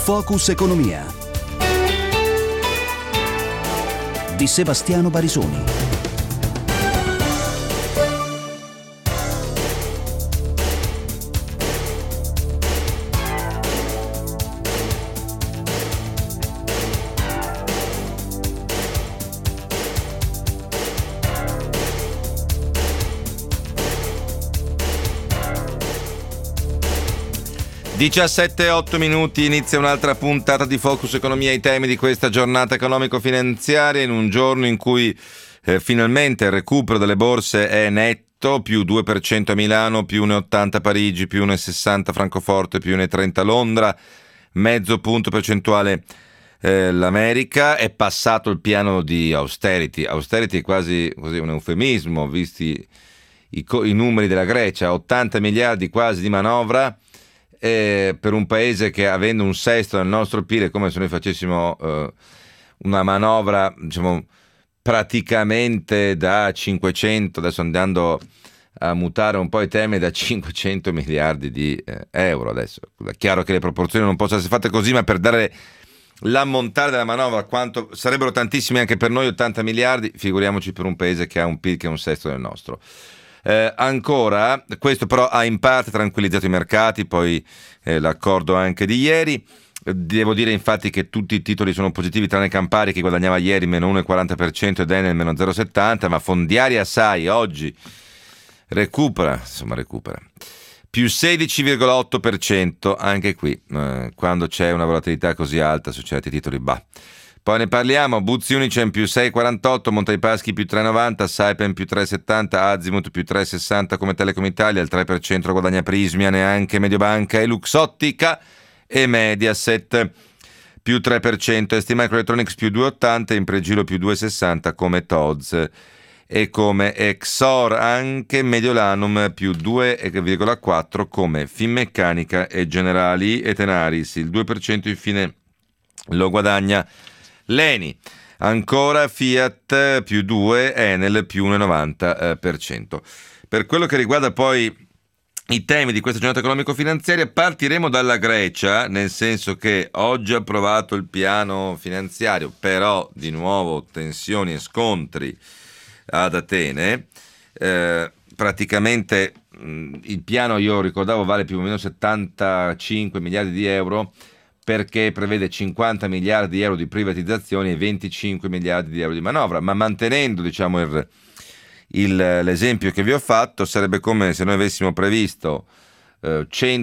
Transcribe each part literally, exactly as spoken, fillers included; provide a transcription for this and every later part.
Focus Economia di Sebastiano Barisoni. diciassette e otto minuti, inizia un'altra puntata di Focus Economia, i temi di questa giornata economico-finanziaria, in un giorno in cui eh, finalmente il recupero delle borse è netto, più due per cento a Milano, più uno virgola ottanta a Parigi, più uno virgola sessanta a Francoforte, più uno virgola trenta a Londra, mezzo punto percentuale eh, l'America. È passato il piano di austerity, austerity è quasi così un eufemismo, visti i, co- i numeri della Grecia, ottanta miliardi quasi di manovra. Eh, per un paese che, avendo un sesto del nostro P I L, è come se noi facessimo eh, una manovra, diciamo, praticamente da cinquecento, adesso andando a mutare un po' i temi, da cinquecento miliardi di eh, euro. Adesso è chiaro che le proporzioni non possono essere fatte così, ma per dare l'ammontare della manovra, quanto sarebbero tantissimi anche per noi, ottanta miliardi, figuriamoci per un paese che ha un P I L che è un sesto del nostro. Eh, ancora, questo però ha in parte tranquillizzato i mercati, poi eh, l'accordo anche di ieri. Devo dire infatti che tutti i titoli sono positivi, tranne Campari che guadagnava ieri meno uno virgola quaranta per cento ed Enel meno zero virgola settanta, ma Fondiaria Sai oggi recupera, insomma recupera, più sedici virgola otto per cento anche qui, eh, quando c'è una volatilità così alta su certi titoli, bah. Poi ne parliamo, Buzzi Unicem più sei virgola quarantotto, Monte dei Paschi più tre virgola novanta, Saipem più tre virgola settanta, Azimut più tre virgola sessanta come Telecom Italia, il tre per cento lo guadagna Prismia, neanche Mediobanca e Luxottica, e Mediaset più tre per cento, ST Microelectronics più due virgola ottanta, Impregilo più due virgola sessanta come T O Z S e come Exor, anche Mediolanum più due virgola quattro come Finmeccanica e Generali e Tenaris, il due per cento infine lo guadagna l'Eni, ancora Fiat più due, Enel più uno virgola novanta per cento. Per quello che riguarda poi i temi di questa giornata economico-finanziaria, partiremo dalla Grecia, nel senso che oggi ha approvato il piano finanziario, però di nuovo tensioni e scontri ad Atene. Eh, praticamente mh, il piano, io ricordavo, vale più o meno settantacinque miliardi di euro, perché prevede cinquanta miliardi di euro di privatizzazioni e venticinque miliardi di euro di manovra, ma mantenendo, diciamo, il, il, l'esempio che vi ho fatto, sarebbe come se noi avessimo previsto eh,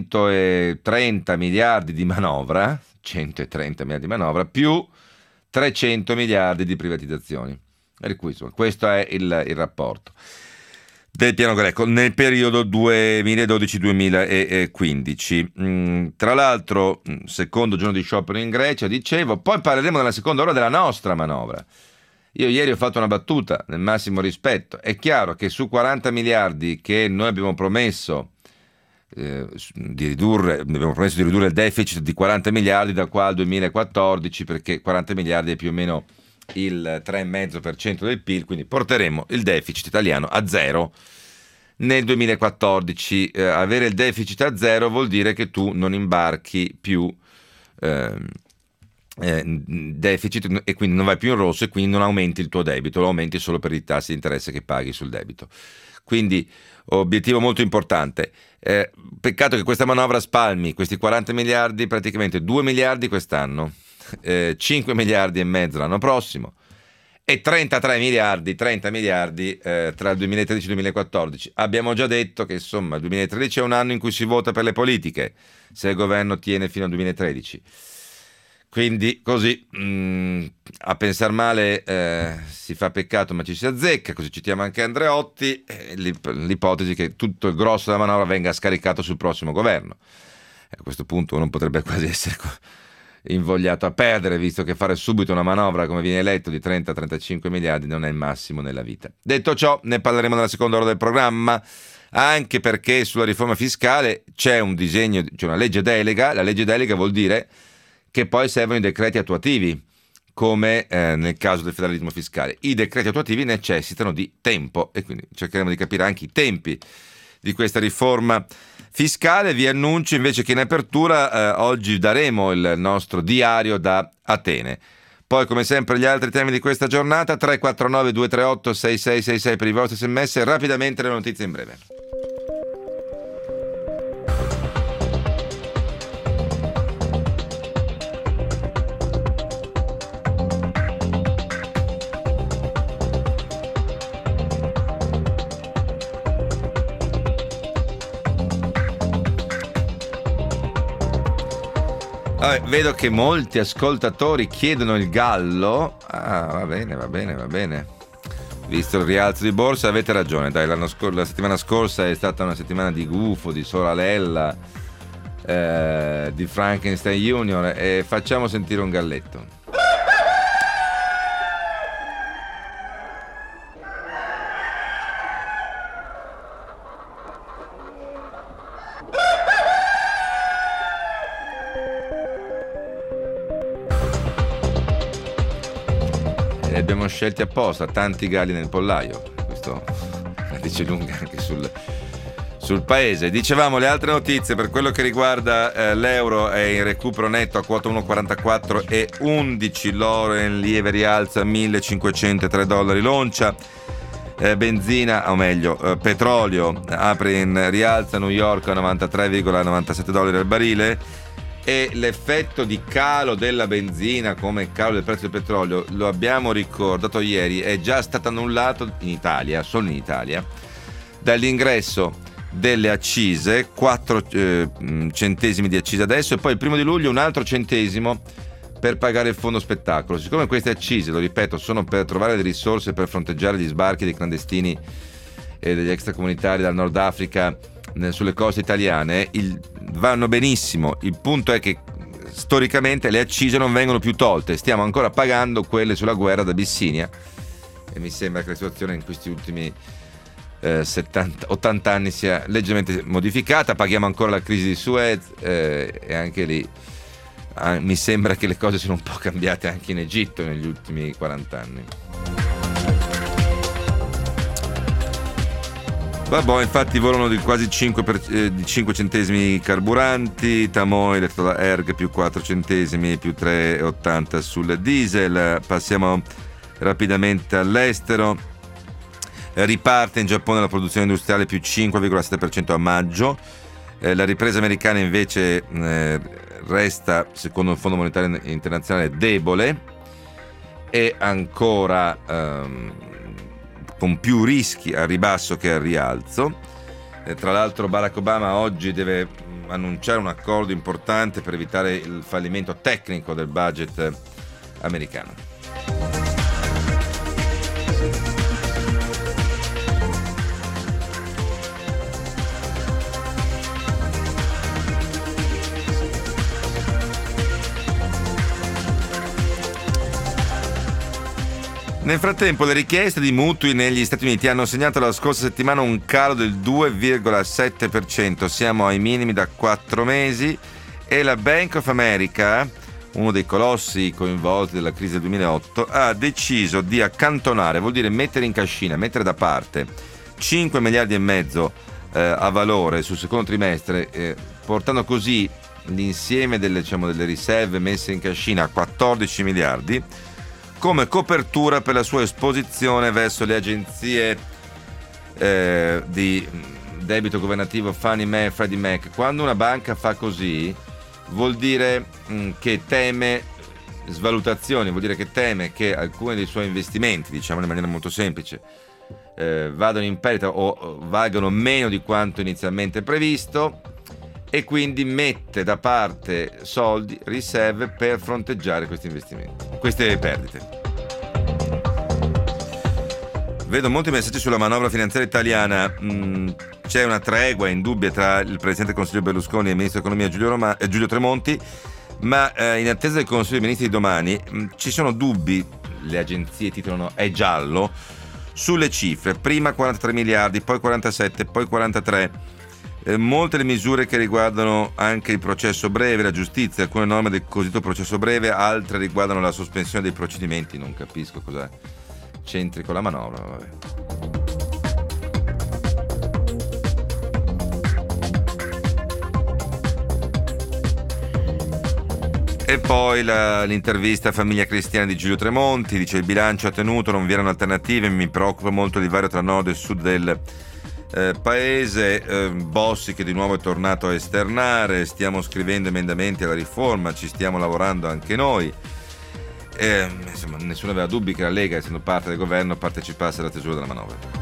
centotrenta miliardi di manovra, centotrenta miliardi di manovra, più trecento miliardi di privatizzazioni. Per cui, insomma, questo è il, il rapporto del piano greco nel periodo duemiladodici duemilaquindici. Mm, tra l'altro, secondo giorno di sciopero in Grecia, dicevo, poi parleremo nella seconda ora della nostra manovra. Io ieri ho fatto una battuta, nel massimo rispetto. È chiaro che su quaranta miliardi che noi abbiamo promesso eh, di ridurre, abbiamo promesso di ridurre il deficit di quaranta miliardi da qua al duemilaquattordici, perché quaranta miliardi è più o meno il tre virgola cinque per cento del P I L, quindi porteremo il deficit italiano a zero nel duemilaquattordici. Eh, avere il deficit a zero vuol dire che tu non imbarchi più eh, eh, deficit e quindi non vai più in rosso e quindi non aumenti il tuo debito, lo aumenti solo per i tassi di interesse che paghi sul debito. Quindi obiettivo molto importante. Eh, peccato che questa manovra spalmi questi quaranta miliardi, praticamente due miliardi quest'anno, Eh, cinque miliardi e mezzo l'anno prossimo e trentatré miliardi, trenta miliardi eh, tra il duemilatredici e il duemilaquattordici. Abbiamo già detto che insomma il duemilatredici è un anno in cui si vota per le politiche, se il governo tiene fino al duemilatredici, quindi così mh, a pensar male eh, si fa peccato ma ci si azzecca, così citiamo anche Andreotti, eh, l'ipotesi che tutto il grosso della manovra venga scaricato sul prossimo governo. A questo punto uno potrebbe quasi essere invogliato a perdere, visto che fare subito una manovra, come viene letto, di trenta trentacinque miliardi non è il massimo nella vita. Detto ciò, ne parleremo nella seconda ora del programma, anche perché sulla riforma fiscale c'è un disegno, c'è una legge delega. La legge delega vuol dire che poi servono i decreti attuativi, come eh, nel caso del federalismo fiscale. I decreti attuativi necessitano di tempo e quindi cercheremo di capire anche i tempi di questa riforma fiscale. Vi annuncio invece che in apertura eh, oggi daremo il nostro diario da Atene. Poi come sempre gli altri temi di questa giornata: tre quattro nove due tre otto sei sei sei sei per i vostri sms. Rapidamente le notizie in breve. Vabbè, vedo che molti ascoltatori chiedono il gallo. Ah, va bene, va bene, va bene. Visto il rialzo di borsa, avete ragione. Dai, l'anno scor- la settimana scorsa è stata una settimana di gufo, di soralella, eh, di Frankenstein Junior, e facciamo sentire un galletto. Li abbiamo scelti apposta, tanti galli nel pollaio. Questo la dice lunga anche sul, sul paese. Dicevamo le altre notizie per quello che riguarda eh, l'euro è in recupero netto a quota uno virgola quarantaquattro e undici, l'oro è in lieve rialzo a millecinquecentotre dollari l'oncia. Eh, benzina, o meglio eh, petrolio apre in rialzo a New York a novantatré virgola novantasette dollari al barile. E l'effetto di calo della benzina come calo del prezzo del petrolio, lo abbiamo ricordato ieri, è già stato annullato in Italia, solo in Italia, dall'ingresso delle accise, quattro eh, centesimi di accise adesso, e poi il primo di luglio un altro centesimo per pagare il fondo spettacolo. Siccome queste accise, lo ripeto, sono per trovare le risorse per fronteggiare gli sbarchi dei clandestini e degli extracomunitari dal Nord Africa sulle coste italiane, il, vanno benissimo. Il punto è che storicamente le accise non vengono più tolte, stiamo ancora pagando quelle sulla guerra d'Abissinia, e mi sembra che la situazione in questi ultimi eh, settanta, ottanta anni sia leggermente modificata. Paghiamo ancora la crisi di Suez eh, e anche lì ah, mi sembra che le cose siano un po' cambiate anche in Egitto negli ultimi quaranta anni. Vabbè, infatti volano di quasi cinque, per, eh, di cinque centesimi i carburanti, Tamoil detto da Erg più quattro centesimi, più tre virgola ottanta sul diesel. Passiamo rapidamente all'estero. Riparte in Giappone la produzione industriale più cinque virgola sette per cento a maggio. Eh, la ripresa americana invece eh, resta, secondo il Fondo Monetario Internazionale, debole e ancora ehm, con più rischi al ribasso che al rialzo. Eh, tra l'altro Barack Obama oggi deve annunciare un accordo importante per evitare il fallimento tecnico del budget americano. Nel frattempo le richieste di mutui negli Stati Uniti hanno segnato la scorsa settimana un calo del due virgola sette per cento, siamo ai minimi da quattro mesi, e la Bank of America, uno dei colossi coinvolti dalla crisi del duemilaotto, ha deciso di accantonare, vuol dire mettere in cascina, mettere da parte cinque miliardi e mezzo eh, a valore sul secondo trimestre, eh, portando così l'insieme delle, diciamo, delle riserve messe in cascina a quattordici miliardi, come copertura per la sua esposizione verso le agenzie eh, di debito governativo Fannie Mae e Freddie Mac. Quando una banca fa così vuol dire mh, che teme svalutazioni, vuol dire che teme che alcuni dei suoi investimenti, diciamo in maniera molto semplice, eh, vadano in perdita o valgano meno di quanto inizialmente previsto, e quindi mette da parte soldi, riserve per fronteggiare questi investimenti, queste perdite. Vedo molti messaggi sulla manovra finanziaria italiana. Mm, c'è una tregua indubbia tra il Presidente del Consiglio Berlusconi e il Ministro dell'Economia Giulio, Roma, eh, Giulio Tremonti, ma eh, in attesa del Consiglio dei Ministri di domani mh, ci sono dubbi, le agenzie titolano è giallo, sulle cifre, prima quarantatré miliardi, poi quarantasette, poi quarantatré. Eh, molte le misure che riguardano anche il processo breve, la giustizia, alcune norme del cosiddetto processo breve, altre riguardano la sospensione dei procedimenti. Non capisco cosa c'entri con la manovra, vabbè. E poi la, l'intervista a Famiglia Cristiana di Giulio Tremonti, dice: il bilancio ha tenuto, non vi erano alternative, mi preoccupa molto il divario tra nord e sud del eh, paese. eh, Bossi che di nuovo è tornato a esternare: stiamo scrivendo emendamenti alla riforma, ci stiamo lavorando anche noi. Eh, insomma, nessuno aveva dubbi che la Lega, essendo parte del governo, partecipasse alla stesura della manovra.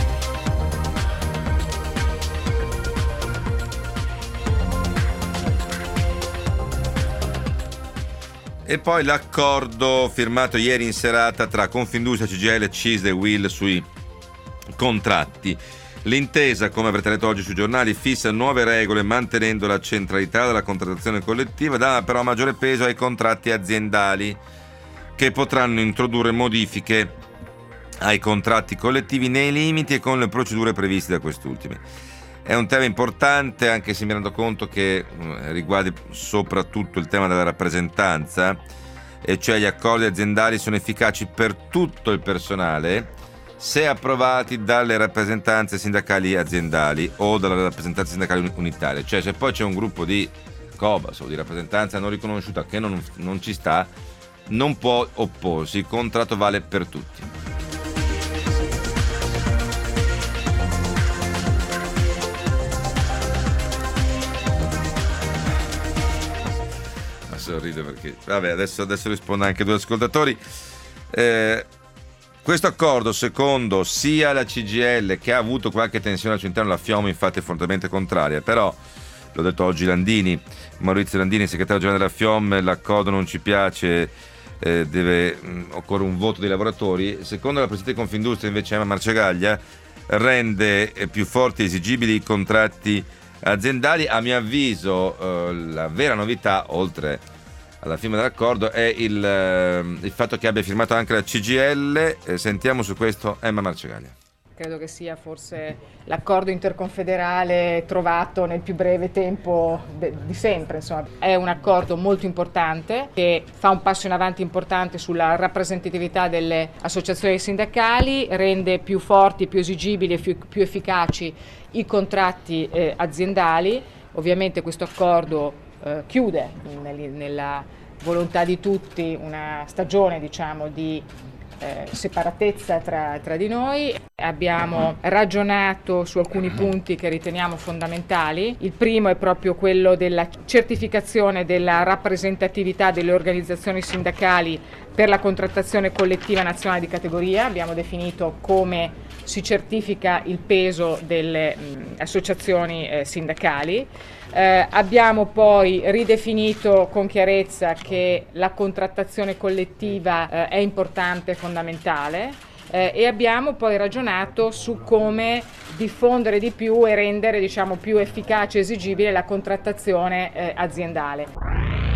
E poi l'accordo firmato ieri in serata tra Confindustria, C G I L, C I S e U I L sui contratti. L'intesa, come avrete letto oggi sui giornali, fissa nuove regole mantenendo la centralità della contrattazione collettiva, dà però maggiore peso ai contratti aziendali, che potranno introdurre modifiche ai contratti collettivi nei limiti e con le procedure previste da quest'ultimi. È un tema importante, anche se mi rendo conto che riguarda soprattutto il tema della rappresentanza, e cioè gli accordi aziendali sono efficaci per tutto il personale se approvati dalle rappresentanze sindacali aziendali o dalle rappresentanze sindacali unitarie. Cioè, se poi c'è un gruppo di Cobas o di rappresentanza non riconosciuta che non, non ci sta, non può opporsi, il contratto vale per tutti. Sorride perché vabbè, adesso, adesso rispondo anche a due ascoltatori. Eh, questo accordo, secondo sia la C G I L, che ha avuto qualche tensione al suo interno, la FIOM infatti è fortemente contraria, però l'ho detto oggi Landini, Maurizio Landini, segretario generale della FIOM: l'accordo non ci piace, eh, deve mh, occorre un voto dei lavoratori. Secondo la presidente di Confindustria invece, Emma Marcegaglia, rende più forti e esigibili i contratti aziendali. A mio avviso eh, la vera novità, oltre alla firma dell'accordo, è il, eh, il fatto che abbia firmato anche la C G I L. Eh, sentiamo su questo Emma Marcegaglia. Credo che sia forse l'accordo interconfederale trovato nel più breve tempo de- di sempre. Insomma, è un accordo molto importante che fa un passo in avanti importante sulla rappresentatività delle associazioni sindacali, rende più forti, più esigibili e più, più efficaci i contratti eh, aziendali. Ovviamente questo accordo eh, chiude nel, nella volontà di tutti una stagione, diciamo, di Eh, separatezza tra, tra di noi. Abbiamo ragionato su alcuni punti che riteniamo fondamentali. Il primo è proprio quello della certificazione della rappresentatività delle organizzazioni sindacali per la contrattazione collettiva nazionale di categoria. Abbiamo definito come si certifica il peso delle mh, associazioni eh, sindacali. Eh, abbiamo poi ridefinito con chiarezza che la contrattazione collettiva eh, è importante e fondamentale eh, e abbiamo poi ragionato su come diffondere di più e rendere, diciamo, più efficace e esigibile la contrattazione eh, aziendale.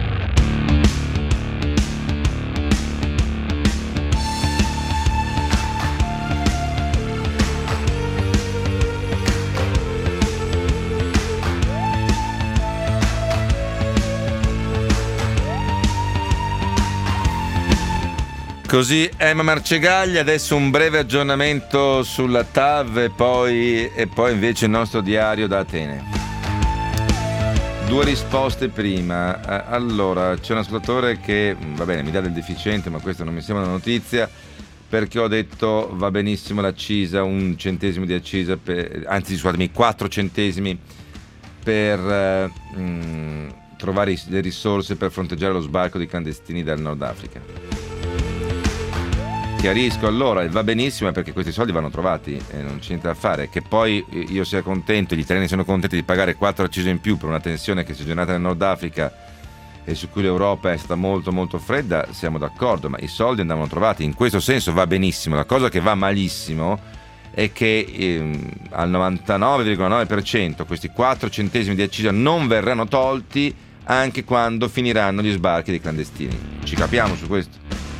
Così Emma Marcegaglia. Adesso un breve aggiornamento sulla T A V e poi, e poi invece il nostro diario da Atene. Due risposte prima. Allora, c'è un ascoltatore che, va bene, mi dà del deficiente, ma questa non mi sembra una notizia, perché ho detto va benissimo l'accisa, un centesimo di accisa, per, anzi scusatemi, quattro centesimi per eh, mh, trovare le risorse per fronteggiare lo sbarco di clandestini dal Nord Africa. Chiarisco allora, va benissimo perché questi soldi vanno trovati e non c'è niente da fare. Che poi io sia contento, gli italiani siano contenti di pagare quattro accise in più per una tensione che si è generata nel Nord Africa e su cui l'Europa è stata molto molto fredda, siamo d'accordo, ma i soldi andavano trovati, in questo senso va benissimo. La cosa che va malissimo è che ehm, al novantanove virgola nove per cento questi quattro centesimi di accisa non verranno tolti anche quando finiranno gli sbarchi dei clandestini. Ci capiamo su questo?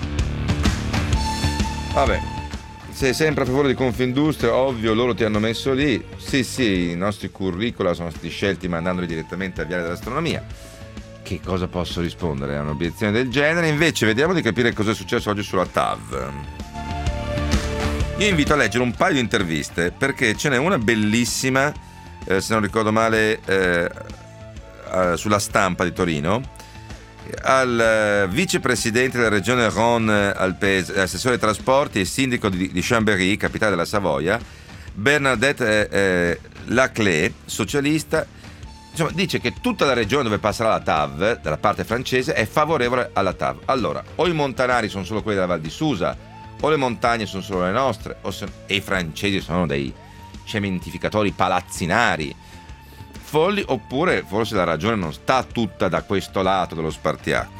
Vabbè, sei sempre a favore di Confindustria, ovvio, loro ti hanno messo lì. Sì, sì, i nostri curricula sono stati scelti mandandoli direttamente a Viale dell'Astronomia. Che cosa posso rispondere a un'obiezione del genere? Invece vediamo di capire cosa è successo oggi sulla T A V. Io invito a leggere un paio di interviste, perché ce n'è una bellissima, eh, se non ricordo male, eh, sulla Stampa di Torino, al eh, vicepresidente della regione Rhône-Alpes, assessore ai trasporti e sindaco di, di Chambéry, capitale della Savoia, Bernadette eh, eh, Laclais, socialista. Insomma, dice che tutta la regione dove passerà la T A V, dalla parte francese, è favorevole alla T A V. Allora, o i montanari sono solo quelli della Val di Susa, o le montagne sono solo le nostre, o se, e i francesi sono dei cementificatori palazzinari folli, oppure forse la ragione non sta tutta da questo lato dello spartiacque.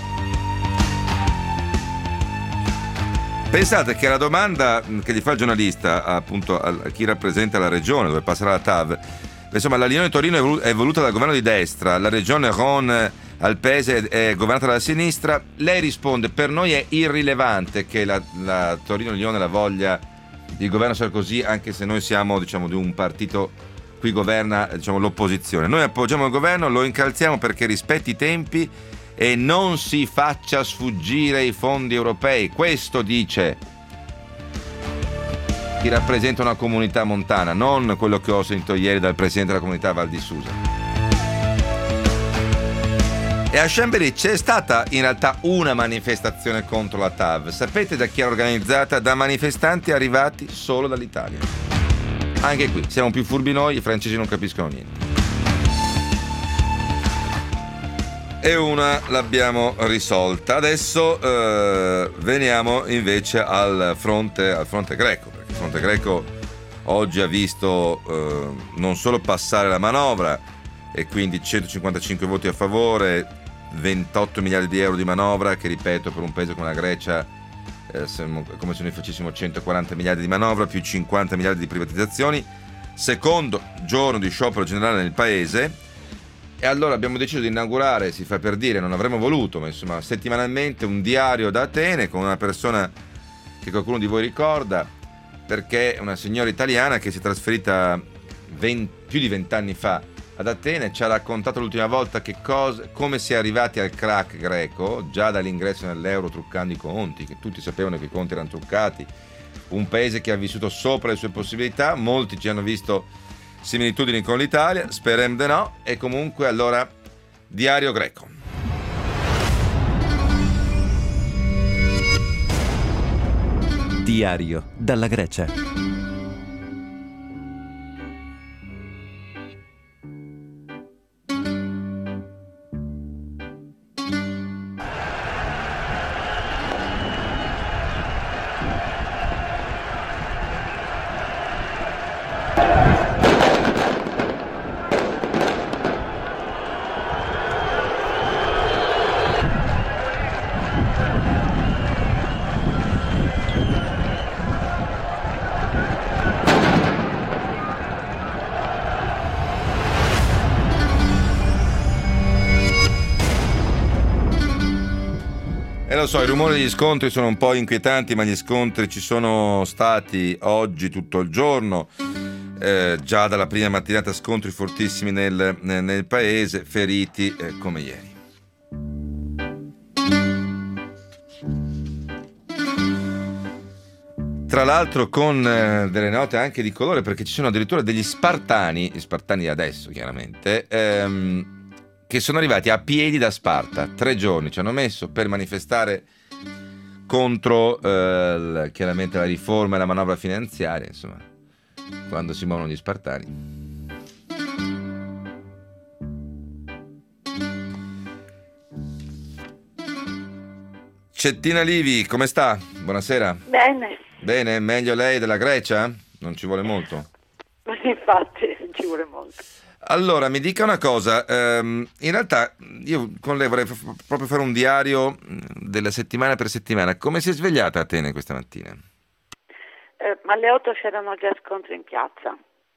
Pensate che la domanda che gli fa il giornalista, appunto, a chi rappresenta la regione dove passerà la T A V, insomma, la Lione Torino è voluta dal governo di destra, la regione Rhône-Alpes è governata dalla sinistra. Lei risponde: per noi è irrilevante che la, la Torino-Lione la voglia il governo Sarkozy, anche se noi siamo, diciamo, di un partito qui governa, diciamo, l'opposizione. Noi appoggiamo il governo, lo incalziamo perché rispetti i tempi e non si faccia sfuggire i fondi europei. Questo dice chi rappresenta una comunità montana, non quello che ho sentito ieri dal presidente della comunità Val di Susa. E a Chambéry c'è stata in realtà una manifestazione contro la T A V. Sapete da chi era organizzata? Da manifestanti arrivati solo dall'Italia. Anche qui siamo più furbi noi, i francesi non capiscono niente. E una l'abbiamo risolta. Adesso eh, veniamo invece al fronte, al fronte greco, perché il fronte greco oggi ha visto eh, non solo passare la manovra e quindi centocinquantacinque voti a favore, ventotto miliardi di euro di manovra, che ripeto per un paese come la Grecia eh, come se noi facessimo centoquaranta miliardi di manovra più cinquanta miliardi di privatizzazioni. Secondo giorno di sciopero generale nel paese, e allora abbiamo deciso di inaugurare, si fa per dire, non avremmo voluto, ma insomma settimanalmente un diario da Atene con una persona che qualcuno di voi ricorda, perché è una signora italiana che si è trasferita venti, più di vent'anni fa ad Atene, ci ha raccontato l'ultima volta che cosa, come si è arrivati al crack greco già dall'ingresso nell'euro truccando i conti, che tutti sapevano che i conti erano truccati, un paese che ha vissuto sopra le sue possibilità, molti ci hanno visto similitudini con l'Italia, speriamo di no, e comunque allora diario greco. Diario dalla Grecia. E lo so, i rumori degli scontri sono un po' inquietanti, ma gli scontri ci sono stati oggi tutto il giorno, eh, già dalla prima mattinata scontri fortissimi nel, nel, nel paese, feriti eh, come ieri. Tra l'altro con eh, delle note anche di colore, perché ci sono addirittura degli spartani, gli spartani di adesso chiaramente, ehm, che sono arrivati a piedi da Sparta, tre giorni ci hanno messo per manifestare contro eh, chiaramente la riforma e la manovra finanziaria, insomma, quando si muovono gli spartani. Cettina Livi, come sta? Buonasera. Bene. Bene, meglio lei della Grecia? Non ci vuole molto? Infatti, non ci vuole molto. Allora, mi dica una cosa, ehm, in realtà io con lei vorrei f- proprio fare un diario della settimana per settimana. Come si è svegliata a Atene questa mattina? Eh, alle otto c'erano già scontri in piazza.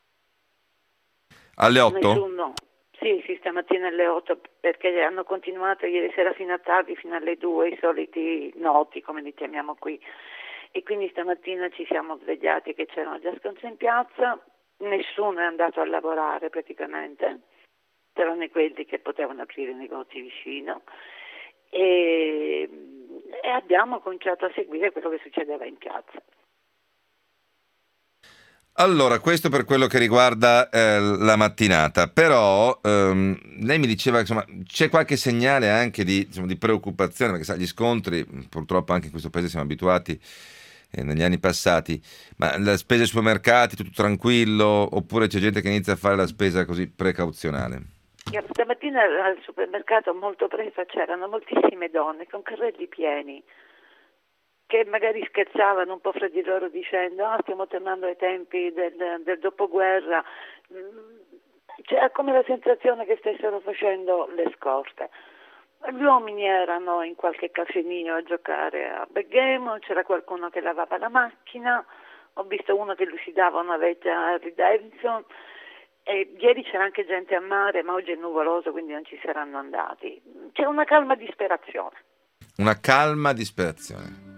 Alle otto? Nessuno. Sì, sì, stamattina alle otto, perché hanno continuato ieri sera fino a tardi, fino alle due, i soliti noti, come li chiamiamo qui. E quindi stamattina ci siamo svegliati che c'erano già scontri in piazza. Nessuno è andato a lavorare praticamente, tranne quelli che potevano aprire negozi vicino, e, e abbiamo cominciato a seguire quello che succedeva in piazza. Allora, questo per quello che riguarda eh, la mattinata, però ehm, lei mi diceva, insomma, c'è qualche segnale anche di, insomma, di preoccupazione, perché sa, gli scontri, purtroppo anche in questo paese siamo abituati eh, negli anni passati, ma la spesa ai supermercati, tutto tranquillo, oppure c'è gente che inizia a fare la spesa così precauzionale? Stamattina al supermercato molto presto c'erano moltissime donne con carrelli pieni, che magari scherzavano un po' fra di loro dicendo ah, stiamo tornando ai tempi del, del dopoguerra, c'era come la sensazione che stessero facendo le scorte. Gli uomini erano in qualche casinino a giocare a backgammon, c'era qualcuno che lavava la macchina, ho visto uno che lucidava una vecchia Harley Davidson, e ieri c'era anche gente a mare, ma oggi è nuvoloso, quindi non ci saranno andati. C'è una calma disperazione. Una calma disperazione.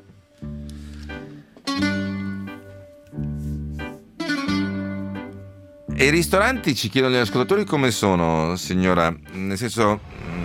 E i ristoranti, ci chiedono gli ascoltatori, come sono, signora? Nel senso,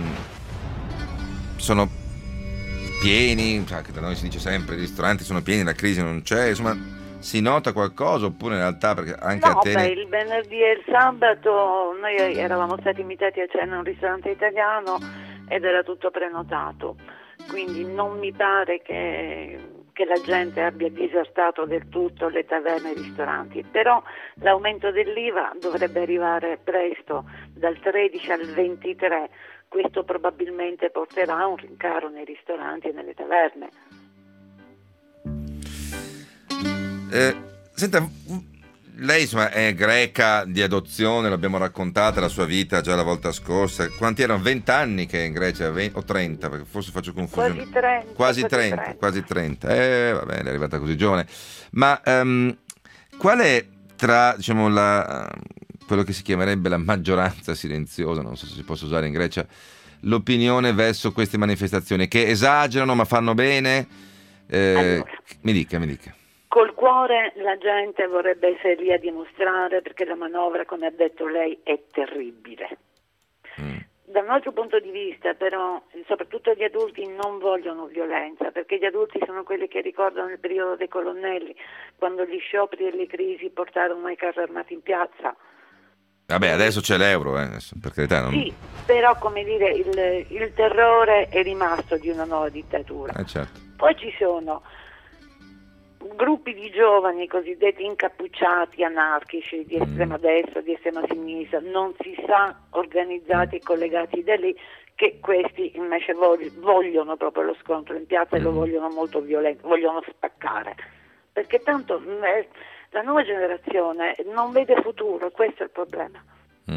sono pieni, cioè, che da noi si dice sempre i ristoranti sono pieni, la crisi non c'è, insomma, si nota qualcosa oppure in realtà, perché anche no, a Atene... beh, il venerdì e il sabato noi eravamo stati invitati a cena in un ristorante italiano ed era tutto prenotato, quindi non mi pare che... che la gente abbia disertato del tutto le taverne e i ristoranti, però l'aumento dell'I V A dovrebbe arrivare presto, dal tredici al ventitré, questo probabilmente porterà a un rincaro nei ristoranti e nelle taverne. Eh, senta, lei insomma è greca di adozione, l'abbiamo raccontata la sua vita già la volta scorsa. Quanti erano? venti anni che è in Grecia? venti, o trenta? Perché forse faccio confusione. Quasi trenta. Quasi trenta, quasi trenta. Eh, va bene, è arrivata così giovane. Ma um, qual è tra, diciamo, la, quello che si chiamerebbe la maggioranza silenziosa, non so se si possa usare in Grecia, l'opinione verso queste manifestazioni che esagerano ma fanno bene? Eh, allora. Mi dica, mi dica. Col cuore la gente vorrebbe essere lì a dimostrare, perché la manovra, come ha detto lei, è terribile. Mm. Da un altro punto di vista, però, soprattutto gli adulti non vogliono violenza, perché gli adulti sono quelli che ricordano il periodo dei colonnelli, quando gli scioperi e le crisi portarono i carri armati in piazza. Vabbè, adesso c'è l'euro, eh, per carità. Non... Sì, però, come dire, il, il terrore è rimasto di una nuova dittatura. Eh, certo. Poi ci sono gruppi di giovani cosiddetti incappucciati, anarchici, di estrema destra, di estrema sinistra, non si sa, organizzati e collegati da lì, che questi invece vogliono proprio lo scontro in piazza e lo vogliono molto violento, vogliono spaccare, perché tanto eh, la nuova generazione non vede futuro, questo è il problema. Mm.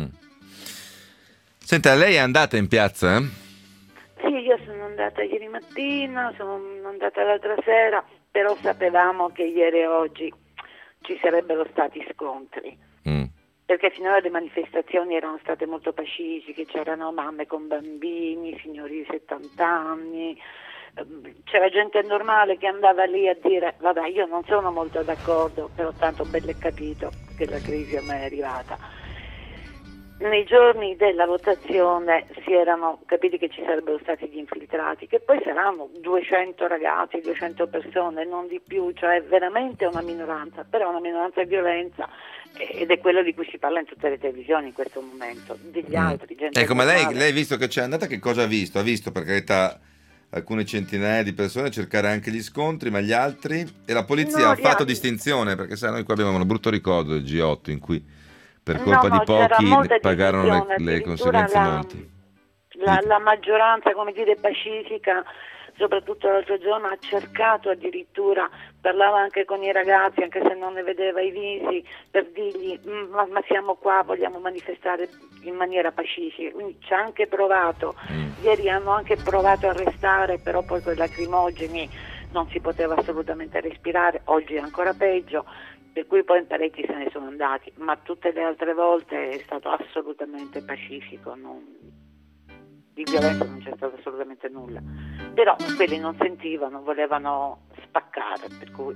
Senta, lei è andata in piazza? Eh? Sì, io sono andata ieri mattina, sono andata l'altra sera, però sapevamo che ieri e oggi ci sarebbero stati scontri, mm. perché finora le manifestazioni erano state molto pacifiche, c'erano mamme con bambini, signori di settanta anni, c'era gente normale che andava lì a dire vabbè, io non sono molto d'accordo, però tanto bello è capito che la crisi ormai è arrivata. Nei giorni della votazione si erano capiti che ci sarebbero stati gli infiltrati, che poi saranno duecento ragazzi, duecento persone, non di più, cioè veramente una minoranza, però una minoranza di violenza, ed è quello di cui si parla in tutte le televisioni in questo momento, degli mm. altri. Gente ecco, ma lei, lei, visto che c'è andata, che cosa ha visto? Ha visto, per carità, alcune centinaia di persone cercare anche gli scontri, ma gli altri? E la polizia no, ha fatto altri. distinzione, perché sai, noi qua abbiamo un brutto ricordo del G otto in cui per colpa no, no, di pochi pagarono le, le conseguenze la, molti. La, la maggioranza, come dire, pacifica, soprattutto l'altro giorno, ha cercato addirittura, parlava anche con i ragazzi, anche se non ne vedeva i visi, per dirgli ma, ma siamo qua, vogliamo manifestare in maniera pacifica. Quindi ci ha anche provato. Mm. Ieri hanno anche provato a arrestare, però poi con i lacrimogeni non si poteva assolutamente respirare, oggi è ancora peggio. Per cui poi in parecchi se ne sono andati, ma tutte le altre volte è stato assolutamente pacifico, non... di violenza non c'è stato assolutamente nulla. Però quelli non sentivano, volevano spaccare, per cui...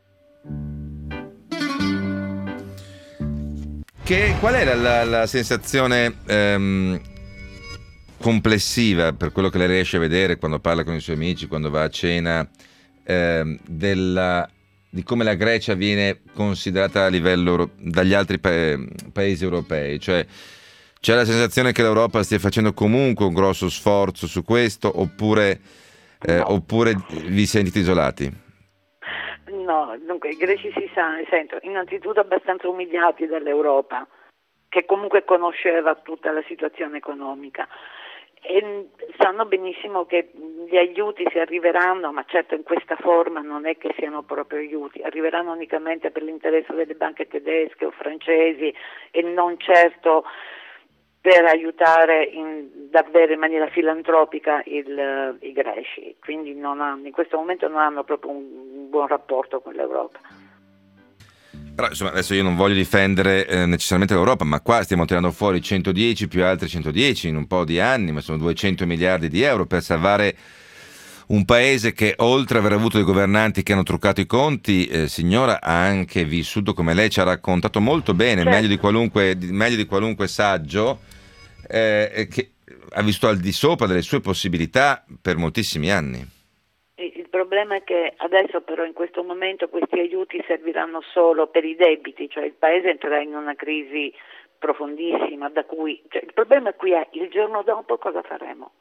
Che, qual è la, la, la sensazione ehm, complessiva, per quello che lei riesce a vedere quando parla con i suoi amici, quando va a cena, ehm, della... di come la Grecia viene considerata a livello euro- dagli altri pa- paesi europei, cioè c'è la sensazione che l'Europa stia facendo comunque un grosso sforzo su questo, oppure, eh, No. oppure vi sentite isolati? No, dunque i greci si sa, sento, innanzitutto abbastanza umiliati dall'Europa, che comunque conosceva tutta la situazione economica, e sanno benissimo che gli aiuti si arriveranno, ma certo in questa forma non è che siano proprio aiuti, arriveranno unicamente per l'interesse delle banche tedesche o francesi e non certo per aiutare in, davvero in maniera filantropica il, i greci, quindi non hanno, in questo momento non hanno proprio un buon rapporto con l'Europa. Però insomma adesso io non voglio difendere eh, necessariamente l'Europa, ma qua stiamo tirando fuori centodieci più altri centodieci in un po' di anni, ma sono duecento miliardi di euro per salvare un paese che, oltre ad aver avuto dei governanti che hanno truccato i conti, eh, signora, ha anche vissuto, come lei ci ha raccontato molto bene, Certo. meglio di qualunque, di- meglio di qualunque saggio, eh, che ha vissuto al di sopra delle sue possibilità per moltissimi anni. Il problema è che adesso però in questo momento questi aiuti serviranno solo per i debiti, cioè il paese entrerà in una crisi profondissima da cui, cioè, il problema qui è il giorno dopo cosa faremo.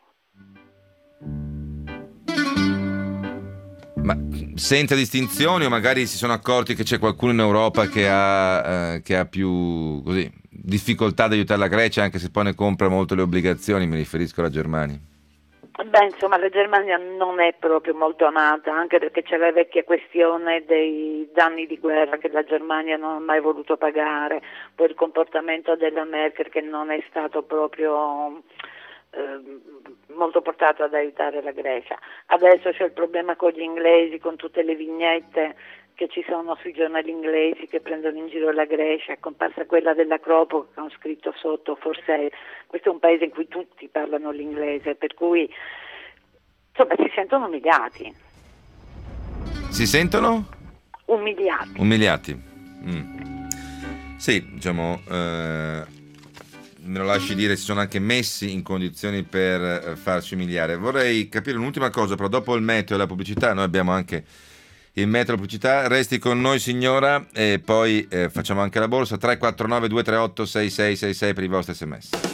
Ma senza distinzioni, o magari si sono accorti che c'è qualcuno in Europa che ha, eh, che ha più così, difficoltà ad aiutare la Grecia, anche se poi ne compra molto le obbligazioni, mi riferisco alla Germania. Beh, insomma, la Germania non è proprio molto amata, anche perché c'è la vecchia questione dei danni di guerra che la Germania non ha mai voluto pagare, poi il comportamento della Merkel che non è stato proprio eh, molto portato ad aiutare la Grecia. Adesso c'è il problema con gli inglesi, con tutte le vignette che ci sono sui giornali inglesi che prendono in giro la Grecia, è comparsa quella dell'Acropo che hanno scritto sotto, forse questo è un paese in cui tutti parlano l'inglese, per cui insomma si sentono umiliati. Si sentono? Umiliati. Umiliati. Mm. Sì, diciamo, eh, me lo lasci dire, si sono anche messi in condizioni per eh, farci umiliare. Vorrei capire un'ultima cosa, però dopo il meteo e la pubblicità, noi abbiamo anche il meteo e la pubblicità, resti con noi signora e poi eh, facciamo anche la borsa. Tre quattro nove due tre otto sei sei sei sei per i vostri sms.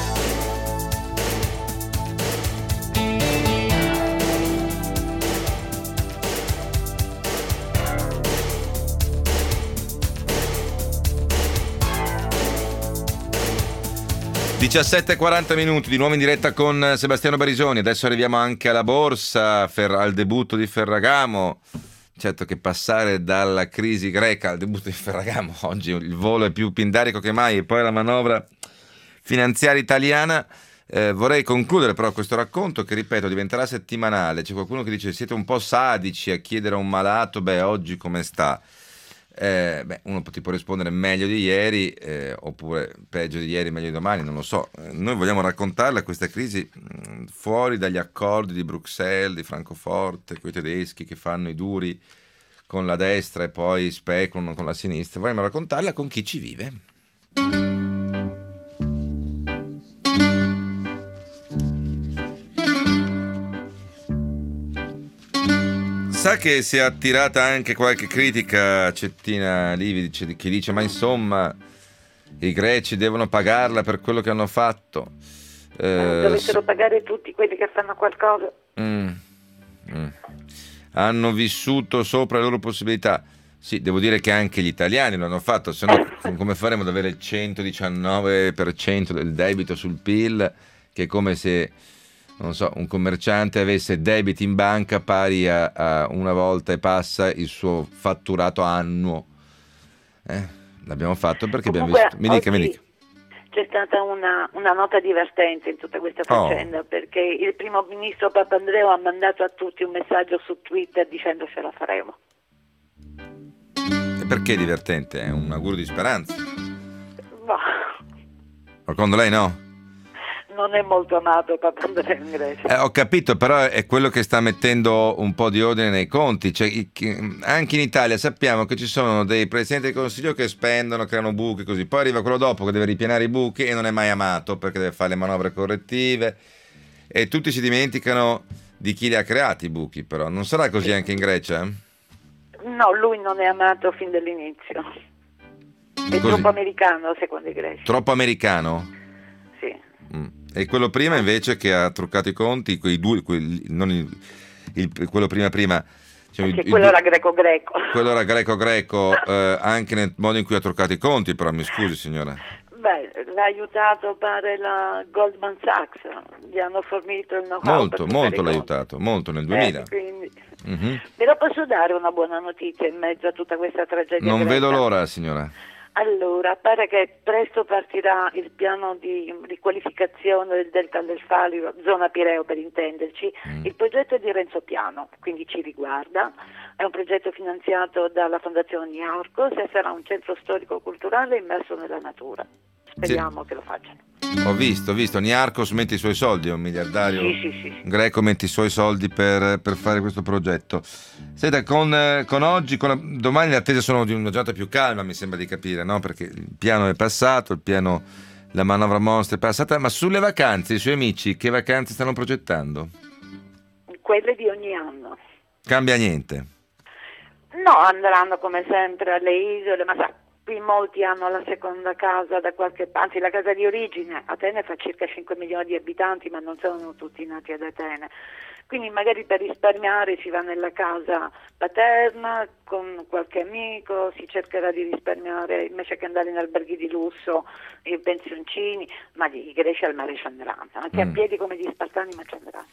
diciassette e quaranta minuti, di nuovo in diretta con Sebastiano Barisoni. Adesso arriviamo anche alla borsa, fer- al debutto di Ferragamo. Certo che passare dalla crisi greca al debutto di Ferragamo, oggi il volo è più pindarico che mai, e poi la manovra finanziaria italiana. Eh, vorrei concludere però questo racconto che, ripeto, diventerà settimanale. C'è qualcuno che dice siete un po' sadici a chiedere a un malato, beh, oggi come sta? Eh, beh, uno ti può rispondere meglio di ieri, eh, oppure peggio di ieri, meglio di domani, non lo so. Eh, noi vogliamo raccontarla questa crisi mh, fuori dagli accordi di Bruxelles, di Francoforte, con i tedeschi che fanno i duri con la destra e poi speculano con la sinistra. Vogliamo raccontarla con chi ci vive. Sa che si è attirata anche qualche critica, Cettina Livi, dice, che dice ma insomma i greci devono pagarla per quello che hanno fatto. Eh, dovessero pagare tutti quelli che fanno qualcosa. Mm, mm. Hanno vissuto sopra le loro possibilità. Sì, devo dire che anche gli italiani lo hanno fatto, se no come faremo ad avere il centodiciannove per cento del debito sul P I L, che è come se, non so, un commerciante avesse debiti in banca pari a, a una volta e passa il suo fatturato annuo. Eh, l'abbiamo fatto perché Comunque, abbiamo visto. Mi dica, mi oggi dica. C'è stata una, una nota divertente in tutta questa Oh. faccenda, perché il primo ministro Papandreou ha mandato a tutti un messaggio su Twitter dicendo ce la faremo. E perché divertente? È un augurio di speranza. No, Secondo lei no? non è molto amato Papandreou in Grecia. Eh, ho capito, però è quello che sta mettendo un po' di ordine nei conti. Cioè, i- chi- anche in Italia sappiamo che ci sono dei presidenti del Consiglio che spendono, creano buchi così. Poi arriva quello dopo che deve ripianare i buchi e non è mai amato perché deve fare le manovre correttive. E tutti si dimenticano di chi li ha creati i buchi, però. Non sarà così anche in Grecia? No, lui non è amato fin dall'inizio. È Così. troppo americano, secondo i greci. Troppo americano? Sì. Mm. E quello prima invece che ha truccato i conti, quei due, quelli, non il, il- quello prima prima, diciamo, Perché i- i quello due- era greco-greco. quello era greco-greco, eh, anche nel modo in cui ha truccato i conti, però mi scusi signora. Beh, l'ha aiutato, pare, la Goldman Sachs. Gli hanno fornito il know-how. per Molto, truccare molto i l'ha conti. aiutato, molto nel duemila. Eh, quindi... Mhm. Però posso dare una buona notizia in mezzo a tutta questa tragedia Non greca? vedo l'ora signora. Allora, pare che presto partirà il piano di riqualificazione del Delta del Falio, zona Pireo per intenderci. Mm. Il progetto è di Renzo Piano, quindi ci riguarda. È un progetto finanziato dalla Fondazione Niarcos e sarà un centro storico-culturale immerso nella natura. Speriamo che lo facciano. Ho visto, ho visto, Niarcos mette i suoi soldi, è un miliardario Sì, sì, sì, sì. greco, mette i suoi soldi per, per fare questo progetto. Senta, con, eh, con oggi, con la- domani le attese sono di una giornata più calma, mi sembra di capire, no? Perché il piano è passato, il piano, la manovra mostra è passata, ma sulle vacanze, i suoi amici, che vacanze stanno progettando? Quelle di ogni anno. Cambia niente. No, andranno come sempre alle isole, ma sa, qui molti hanno la seconda casa da qualche parte, anzi la casa di origine. Atene fa circa cinque milioni di abitanti, ma non sono tutti nati ad Atene. Quindi magari per risparmiare si va nella casa paterna con qualche amico, si cercherà di risparmiare invece che andare in alberghi di lusso, i pensioncini, ma i greci al mare ci andranno, anche Mm. a piedi come gli spartani, ma ci andranno.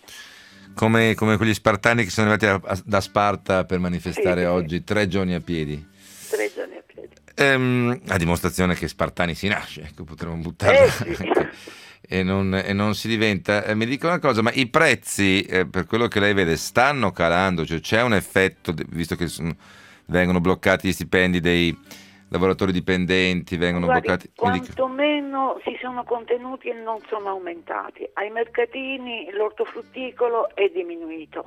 Come, come quegli spartani che sono arrivati a- a- da Sparta per manifestare Sì, sì, sì. oggi, tre giorni a piedi. Tre giorni a piedi. Ehm, a dimostrazione che Spartani si nasce, ecco, potremmo buttarla Eh, sì. anche, e, non, e non si diventa. Eh, mi dica una cosa, ma i prezzi, eh, per quello che lei vede, stanno calando? Cioè c'è un effetto, de- visto che sono- vengono bloccati gli stipendi dei lavoratori dipendenti, vengono Guardi, bloccati... mi dica- quantomeno si sono contenuti e non sono aumentati. Ai mercatini l'ortofrutticolo è diminuito.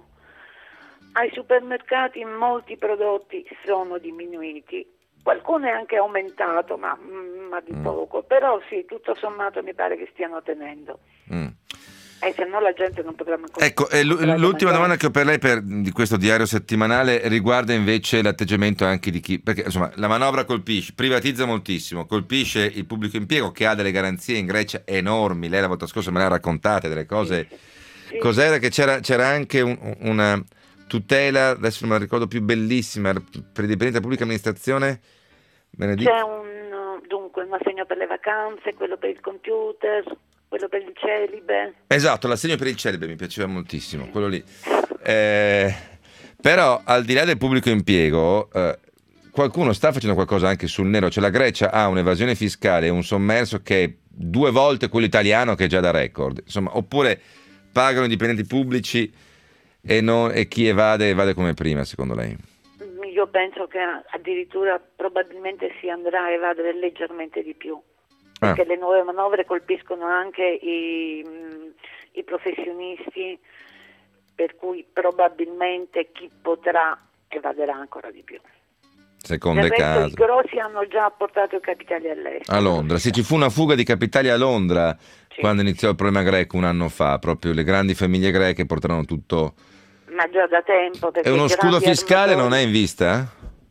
Ai supermercati molti prodotti sono diminuiti. Qualcuno è anche aumentato, ma, ma di Mm. poco. Però sì, tutto sommato mi pare che stiano tenendo. Mm. E se no la gente non potrà manco... Ecco, e l'u- comprare l'ultima mangiare. domanda che ho per lei per, di questo diario settimanale riguarda invece l'atteggiamento anche di chi, perché insomma la manovra colpisce, privatizza moltissimo, colpisce il pubblico impiego che ha delle garanzie in Grecia enormi, lei la volta scorsa me le ha raccontate delle cose, Sì. cos'era che c'era, c'era anche un- una tutela, adesso non me la ricordo più, bellissima, per i dipendenti della pubblica amministrazione, me ne dica. C'è un, dunque, un assegno per le vacanze, quello per il computer, quello per il celibe. Esatto, l'assegno per il celibe mi piaceva moltissimo, quello lì. Eh, però al di là del pubblico impiego, eh, qualcuno sta facendo qualcosa anche sul nero, cioè la Grecia ha un'evasione fiscale e un sommerso che è due volte quello italiano, che è già da record, insomma, oppure pagano i dipendenti pubblici e, non- e chi evade evade come prima, secondo lei? Io penso che addirittura probabilmente si andrà a evadere leggermente di più, Ah. perché le nuove manovre colpiscono anche i, mh, i professionisti, per cui probabilmente chi potrà evaderà ancora di più. Seconde Del resto case. i grossi hanno già portato i capitali all'estero. A Londra, sì, ci fu una fuga di capitali a Londra Sì. quando iniziò il problema greco un anno fa, proprio le grandi famiglie greche portarono tutto. Ma già da tempo. perché E uno i scudo grandi fiscale armatori- non è in vista?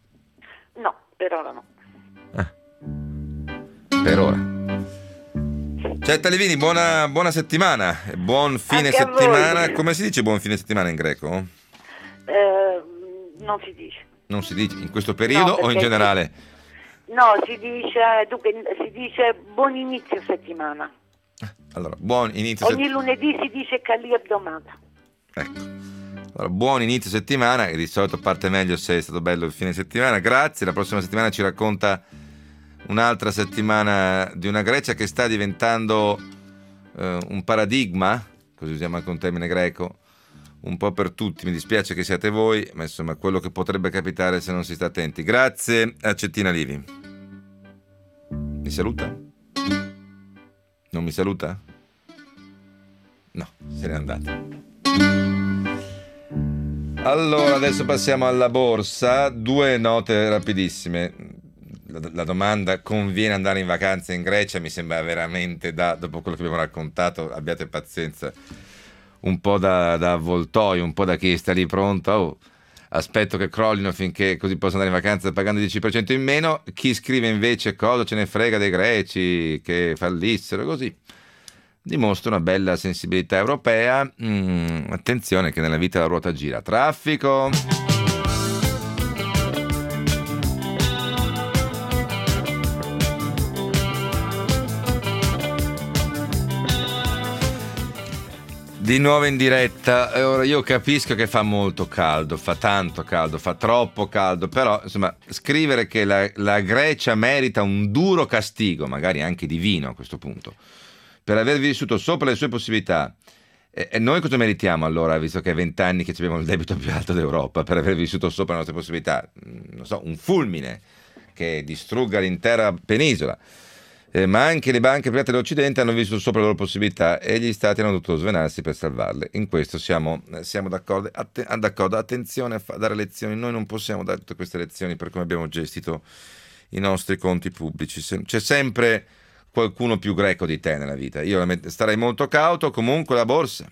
No, per ora no. Per ora. Ciao Talivini, buona, buona settimana, e buon fine Anche a voi. settimana. Come si dice buon fine settimana in greco? Eh, non si dice. Non si dice in questo periodo No, o in perché- generale? No, si dice, dunque, si dice buon inizio settimana. Allora, buon inizio Ogni settimana. lunedì si dice Calir domanda. Ecco. Allora, buon inizio settimana, che di solito parte meglio se è stato bello il fine settimana. Grazie, la prossima settimana ci racconta un'altra settimana di una Grecia che sta diventando eh, un paradigma, così usiamo anche un termine greco, un po' per tutti. Mi dispiace che siate voi, ma insomma quello che potrebbe capitare se non si sta attenti. Grazie a Cettina Livi. Mi saluta? Non mi saluta? No, se n'è andata. Allora, adesso passiamo alla borsa. Due note rapidissime. La, la domanda: conviene andare in vacanza in Grecia? Mi sembra veramente, da, dopo quello che abbiamo raccontato, abbiate pazienza, un po' da, da avvoltoio, un po' da chi sta lì pronto. Oh, aspetto che crollino finché così posso andare in vacanza pagando il dieci per cento in meno. Chi scrive invece cosa ce ne frega dei greci che fallissero, così dimostra una bella sensibilità europea. Mm, attenzione che nella vita la ruota gira. Traffico. Di nuovo in diretta. Ora io capisco che fa molto caldo, fa tanto caldo, fa troppo caldo, però insomma scrivere che la, la Grecia merita un duro castigo, magari anche divino a questo punto, per aver vissuto sopra le sue possibilità, e, e noi cosa meritiamo allora, visto che è vent'anni che abbiamo il debito più alto d'Europa, per aver vissuto sopra le nostre possibilità? Non so, un fulmine che distrugga l'intera penisola. Eh, ma anche le banche private dell'Occidente hanno vissuto sopra le loro possibilità e gli stati hanno dovuto svenarsi per salvarle. In questo siamo, siamo d'accordo. Atten- d'accordo. Attenzione a fa- dare lezioni. Noi non possiamo dare tutte queste lezioni per come abbiamo gestito i nostri conti pubblici. Se- c'è sempre qualcuno più greco di te nella vita. Io met- starei molto cauto. Comunque la borsa.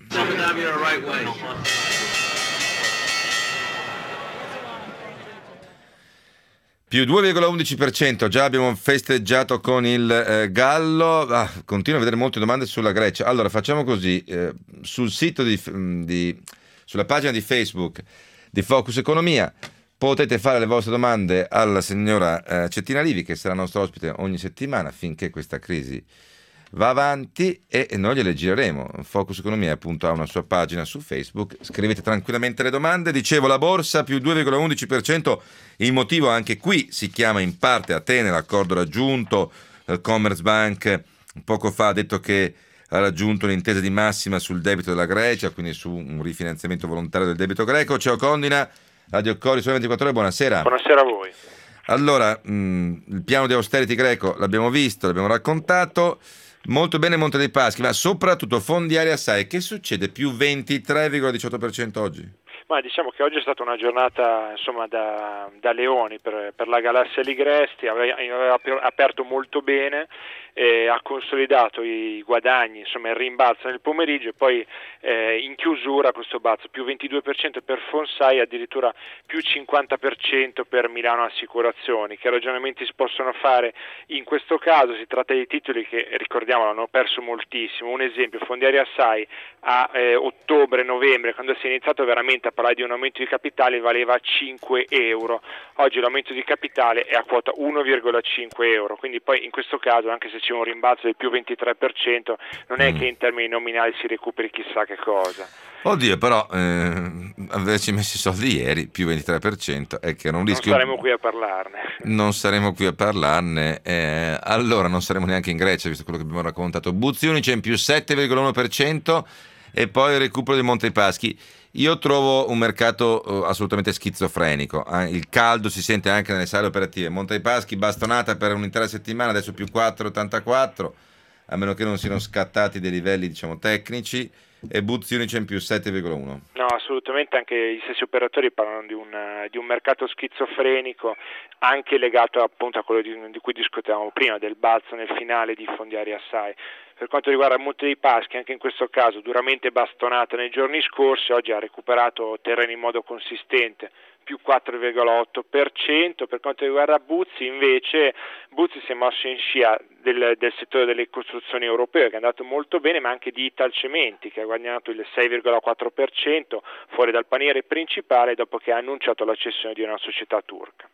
Più due virgola undici per cento, già abbiamo festeggiato con il eh, Gallo. Ah, continuo a vedere molte domande sulla Grecia. Allora facciamo così, eh, sul sito di, di sulla pagina di Facebook di Focus Economia potete fare le vostre domande alla signora eh, Cettina Livi, che sarà nostro ospite ogni settimana finché questa crisi va avanti, e noi gliele gireremo. Focus Economia appunto ha una sua pagina su Facebook, scrivete tranquillamente le domande. Dicevo, la borsa più due virgola undici per cento, il motivo anche qui si chiama in parte Atene, l'accordo raggiunto. Il Commerzbank poco fa ha detto che ha raggiunto un'intesa di massima sul debito della Grecia, quindi su un rifinanziamento volontario del debito greco. Ciao Condina, Radio Cori, Sole ventiquattro Ore, buonasera. Buonasera a voi. Allora, mh, il piano di austerity greco l'abbiamo visto, l'abbiamo raccontato. Molto bene Monte dei Paschi, ma soprattutto fondi area assai, che succede? Più ventitré virgola diciotto per cento oggi? Ma diciamo che oggi è stata una giornata insomma da, da leoni per, per la galassia Ligresti, aveva, aveva aperto molto bene, eh, ha consolidato i guadagni, insomma il rimbalzo nel pomeriggio, e poi eh, in chiusura questo balzo più ventidue per cento per Fonsai, addirittura più cinquanta per cento per Milano Assicurazioni. Che ragionamenti si possono fare in questo caso? Si tratta di titoli che, ricordiamolo, hanno perso moltissimo. Un esempio, Fondi Area Assai a eh, ottobre-novembre, quando si è iniziato veramente a parlare di un aumento di capitale, valeva cinque euro. Oggi l'aumento di capitale è a quota uno virgola cinque euro, quindi poi in questo caso, anche se c'è un rimbalzo del più ventitré per cento, non è mm. che in termini nominali si recuperi chissà che cosa. Oddio, però eh, averci messo i soldi ieri, più ventitré per cento, è che era un rischio. Non saremo qui a parlarne. Non saremo qui a parlarne. Eh, allora non saremo neanche in Grecia, visto quello che abbiamo raccontato. Buzzi Unicem più sette virgola uno per cento e poi il recupero di Monte dei Paschi. Io trovo un mercato uh, assolutamente schizofrenico. Eh? Il caldo si sente anche nelle sale operative. Monte dei Paschi bastonata per un'intera settimana, adesso più quattro virgola ottantaquattro, a meno che non siano scattati dei livelli, diciamo, tecnici, e Buzzi Unicem più sette virgola uno. No, assolutamente, anche i stessi operatori parlano di un, di un mercato schizofrenico, anche legato appunto a quello di, di cui discutevamo prima, del balzo nel finale di Fondi Area Assai. Per quanto riguarda Monte dei Paschi, anche in questo caso duramente bastonata nei giorni scorsi, oggi ha recuperato terreno in modo consistente, più quattro virgola otto per cento. Per quanto riguarda Buzzi, invece, Buzzi si è mosso in scia del, del settore delle costruzioni europee, che è andato molto bene, ma anche di Italcementi, che ha guadagnato il sei virgola quattro per cento, fuori dal paniere principale, dopo che ha annunciato la cessione di una società turca,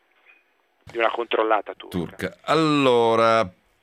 di una controllata turca. turca. Allora,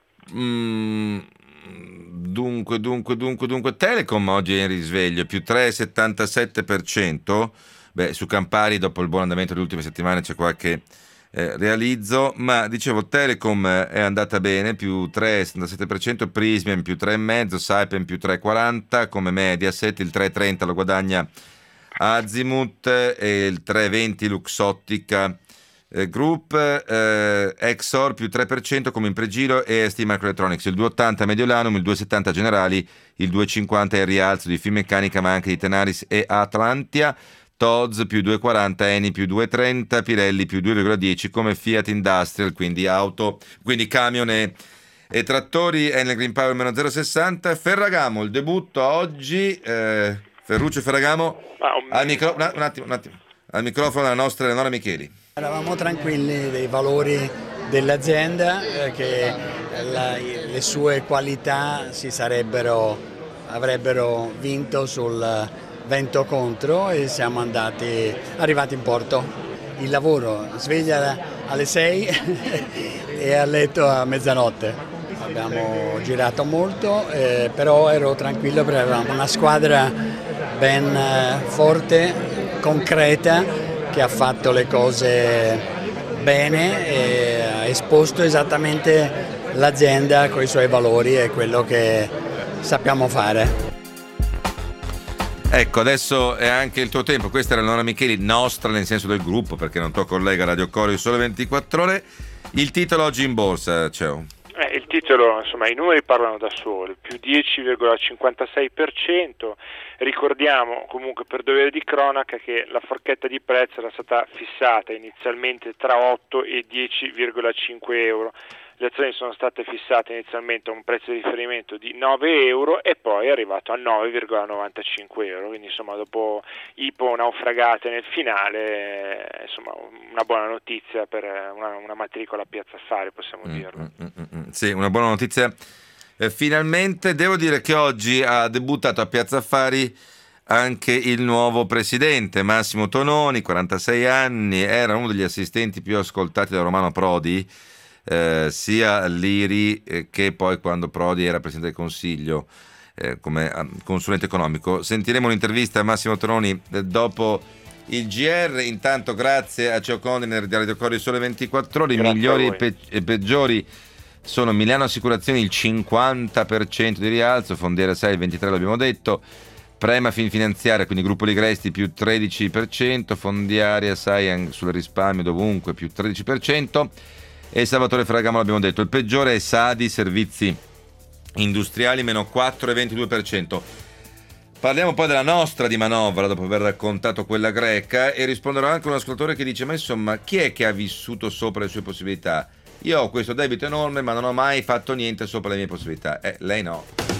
mm, dunque, dunque, dunque, dunque, Telecom oggi è in risveglio, più tre virgola settantasette per cento. Beh, su Campari dopo il buon andamento delle ultime settimane c'è qualche eh, realizzo, ma dicevo Telecom è andata bene, più tre virgola settantasette per cento, Prysmian più tre virgola cinque per cento, Saipem più tre virgola quaranta, come Mediaset il tre virgola trenta lo guadagna Azimut e il tre virgola venti Luxottica eh, Group, eh, Exor più tre per cento come Impregilo e A S T Microelectronics, il due virgola ottanta Mediolanum, il due virgola settanta Generali, il due virgola cinquanta è il rialzo di Finmeccanica ma anche di Tenaris e Atlantia. T O Z più due virgola quaranta, Eni più due virgola trenta, Pirelli più due virgola dieci come Fiat Industrial, quindi auto, quindi camion e, e trattori. Enel Green Power meno zero virgola sessanta. Ferragamo, il debutto oggi, eh, Ferruccio Ferragamo, Ah, un... al micro, un attimo, un attimo. Al microfono la nostra Eleonora Micheli. Eravamo tranquilli dei valori dell'azienda, eh, che la, le sue qualità si sarebbero, avrebbero vinto sul vento contro e siamo andati, arrivati in porto. Il lavoro, sveglia alle sei e a letto a mezzanotte. Abbiamo girato molto, eh, però ero tranquillo perché avevamo una squadra ben eh, forte, concreta, che ha fatto le cose bene e ha esposto esattamente l'azienda con i suoi valori e quello che sappiamo fare. Ecco, adesso è anche il tuo tempo. Questa era Eleonora Micheli, nostra nel senso del gruppo, perché non tuo collega Radio Corio Sole ventiquattro Ore. Il titolo oggi in borsa, ciao. Eh, il titolo, insomma, i numeri parlano da soli, più dieci virgola cinquantasei per cento. Ricordiamo comunque per dovere di cronaca che la forchetta di prezzo era stata fissata inizialmente tra otto e dieci virgola cinque euro. Le azioni sono state fissate inizialmente a un prezzo di riferimento di nove euro e poi è arrivato a nove virgola novantacinque euro, quindi insomma dopo ipo naufragate nel finale, insomma una buona notizia per una, una matricola a Piazza Affari, possiamo mm, dirlo. Mm, mm, mm, sì, una buona notizia. Eh, finalmente devo dire che oggi ha debuttato a Piazza Affari anche il nuovo presidente, Massimo Tononi, quarantasei anni, era uno degli assistenti più ascoltati da Romano Prodi, Eh, sia all'I R I eh, che poi quando Prodi era Presidente del Consiglio eh, come eh, consulente economico. Sentiremo un'intervista a Massimo Tononi eh, dopo il G R. Intanto grazie a Cio Condiner di Radio Corio Sole ventiquattro Ore. I Grazie migliori e, pe- e peggiori sono Milano Assicurazioni, il cinquanta per cento di rialzo, Fondiera sei il ventitré per cento, l'abbiamo detto, Prema Finanziaria, quindi Gruppo Ligresti più tredici per cento, Fondiaria sai sul risparmio dovunque più tredici per cento e Salvatore Ferragamo l'abbiamo detto. Il peggiore è Sadi Servizi Industriali meno quattro virgola ventidue per cento. Parliamo poi della nostra di manovra dopo aver raccontato quella greca e risponderò anche a un ascoltatore che dice: ma insomma chi è che ha vissuto sopra le sue possibilità? Io ho questo debito enorme ma non ho mai fatto niente sopra le mie possibilità. Eh, lei no.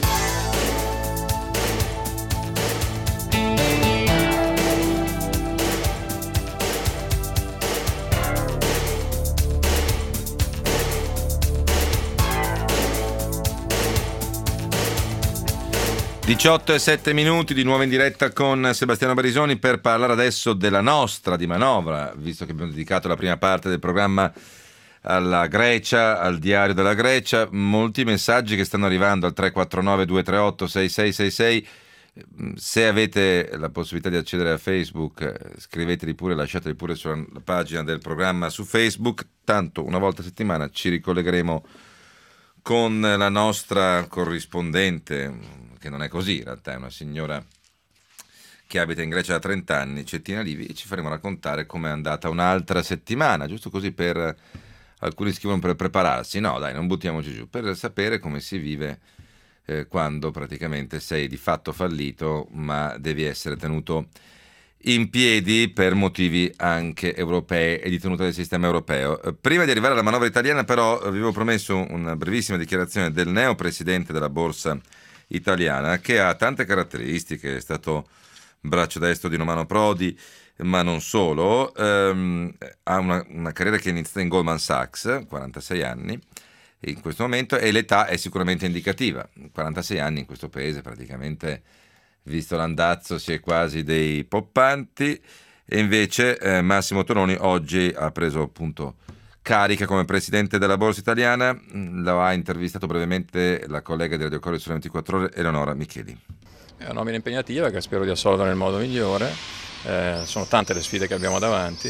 diciotto e sette minuti, di nuovo in diretta con Sebastiano Barisoni per parlare adesso della nostra di manovra, visto che abbiamo dedicato la prima parte del programma alla Grecia, al diario della Grecia. Molti messaggi che stanno arrivando al tre quattro nove due tre otto sei sei sei sei. Se avete la possibilità di accedere a Facebook, scriveteli pure, lasciateli pure sulla pagina del programma su Facebook. Tanto una volta a settimana ci ricollegheremo con la nostra corrispondente, che non è così in realtà, è una signora che abita in Grecia da trenta anni, Cettina Livi, e ci faremo raccontare com'è andata un'altra settimana, giusto così per alcuni scrivono per prepararsi, no dai, non buttiamoci giù, per sapere come si vive eh, quando praticamente sei di fatto fallito ma devi essere tenuto in piedi per motivi anche europei e di tenuta del sistema europeo. Prima di arrivare alla manovra italiana però vi avevo promesso una brevissima dichiarazione del neo presidente della borsa italiana, che ha tante caratteristiche, è stato braccio destro di Romano Prodi ma non solo, ehm, ha una, una carriera che è iniziata in Goldman Sachs, quarantasei anni in questo momento, e l'età è sicuramente indicativa, quarantasei anni in questo paese praticamente, visto l'andazzo, si è quasi dei poppanti. E invece eh, Massimo Tononi oggi ha preso appunto carica come presidente della borsa italiana. Lo ha intervistato brevemente la collega di Radio Corio Sole ventiquattro Ore, Eleonora Micheli. È una nomina impegnativa che spero di assolvere nel modo migliore, eh, sono tante le sfide che abbiamo davanti,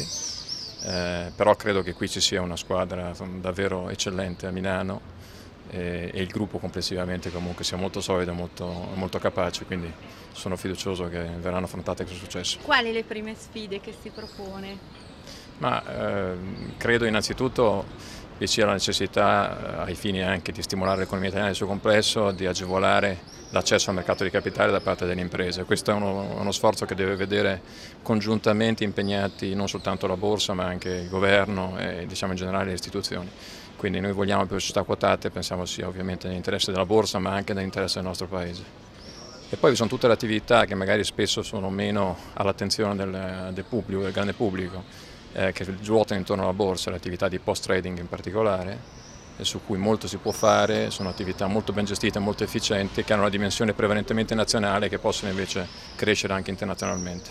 eh, però credo che qui ci sia una squadra davvero eccellente a Milano e, e il gruppo complessivamente comunque sia molto solido e molto, molto capace, quindi sono fiducioso che verranno affrontate con successo. Quali le prime sfide che si propone? Ma eh, credo innanzitutto vi sia la necessità, ai fini anche di stimolare l'economia italiana nel suo complesso, di agevolare l'accesso al mercato di capitale da parte delle imprese. Questo è uno, uno sforzo che deve vedere congiuntamente impegnati non soltanto la borsa ma anche il governo e diciamo in generale le istituzioni. Quindi noi vogliamo più società quotate, pensiamo sia ovviamente nell'interesse della borsa ma anche nell'interesse del nostro paese. E poi vi sono tutte le attività che magari spesso sono meno all'attenzione del, del pubblico, del grande pubblico, eh, che ruotano intorno alla borsa, le attività di post-trading in particolare, e su cui molto si può fare, sono attività molto ben gestite, molto efficienti, che hanno una dimensione prevalentemente nazionale e che possono invece crescere anche internazionalmente.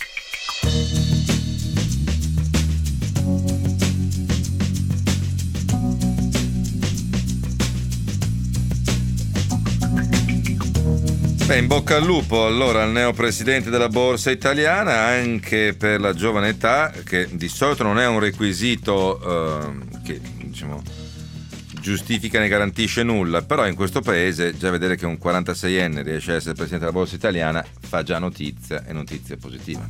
Beh, in bocca al lupo allora al neopresidente della Borsa Italiana, anche per la giovane età, che di solito non è un requisito eh, che diciamo giustifica né garantisce nulla, però in questo paese già vedere che un quarantaseienne riesce a essere presidente della Borsa Italiana fa già notizia, e notizia positiva.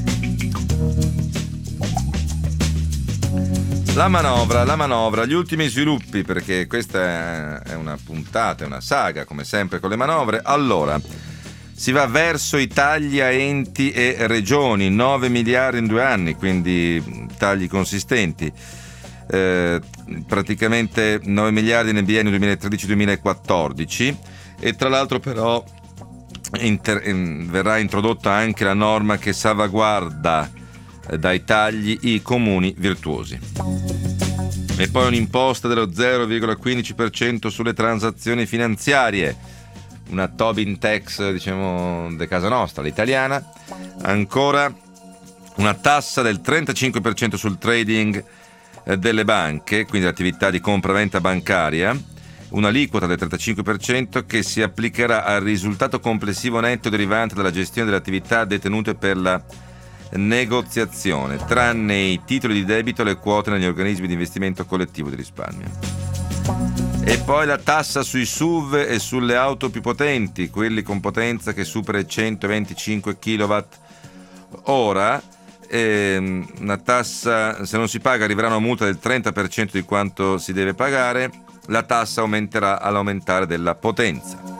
La manovra, la manovra, gli ultimi sviluppi, perché questa è una puntata, è una saga, come sempre con le manovre. Allora, si va verso i tagli a enti e regioni, nove miliardi in due anni, quindi tagli consistenti. Eh, praticamente nove miliardi nel biennio duemilatredici duemilaquattordici, e tra l'altro però inter- verrà introdotta anche la norma che salvaguarda dai tagli i comuni virtuosi, e poi un'imposta dello zero virgola quindici per cento sulle transazioni finanziarie, una Tobin tax, diciamo, de casa nostra, l'italiana. Ancora una tassa del trentacinque per cento sul trading delle banche, quindi l'attività di compraventa bancaria, un'aliquota del trentacinque per cento che si applicherà al risultato complessivo netto derivante dalla gestione delle attività detenute per la negoziazione, tranne i titoli di debito e le quote negli organismi di investimento collettivo di risparmio. E poi la tassa sui S U V e sulle auto più potenti, quelli con potenza che supera i centoventicinque chilowatt ora. Ehm, una tassa, se non si paga arriverà una multa del trenta per cento di quanto si deve pagare. La tassa aumenterà all'aumentare della potenza.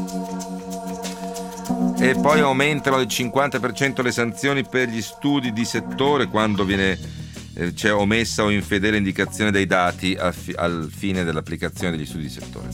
E poi aumentano del cinquanta per cento le sanzioni per gli studi di settore quando viene eh, c'è omessa o infedele indicazione dei dati al, fi- al fine dell'applicazione degli studi di settore.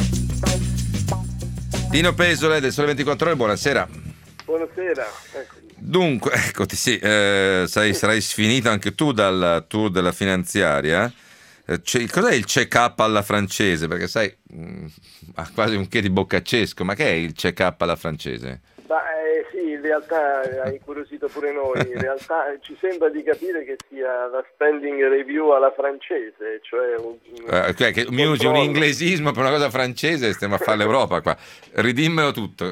Tino Pesole del Sole ventiquattro Ore, buonasera. Buonasera. Eccomi. Dunque, eccoti, sì, eh, sarai, sarai sfinito anche tu dal tour della finanziaria. Eh, cos'è il check-up alla francese? Perché sai, mh, ha quasi un che di boccaccesco, ma che è il check-up alla francese? Ma eh, sì, in realtà ha incuriosito pure noi, in realtà ci sembra di capire che sia la spending review alla francese, cioè un, eh, okay, che mi usi un inglesismo per una cosa francese, stiamo a fare l'Europa qua, ridimmelo tutto.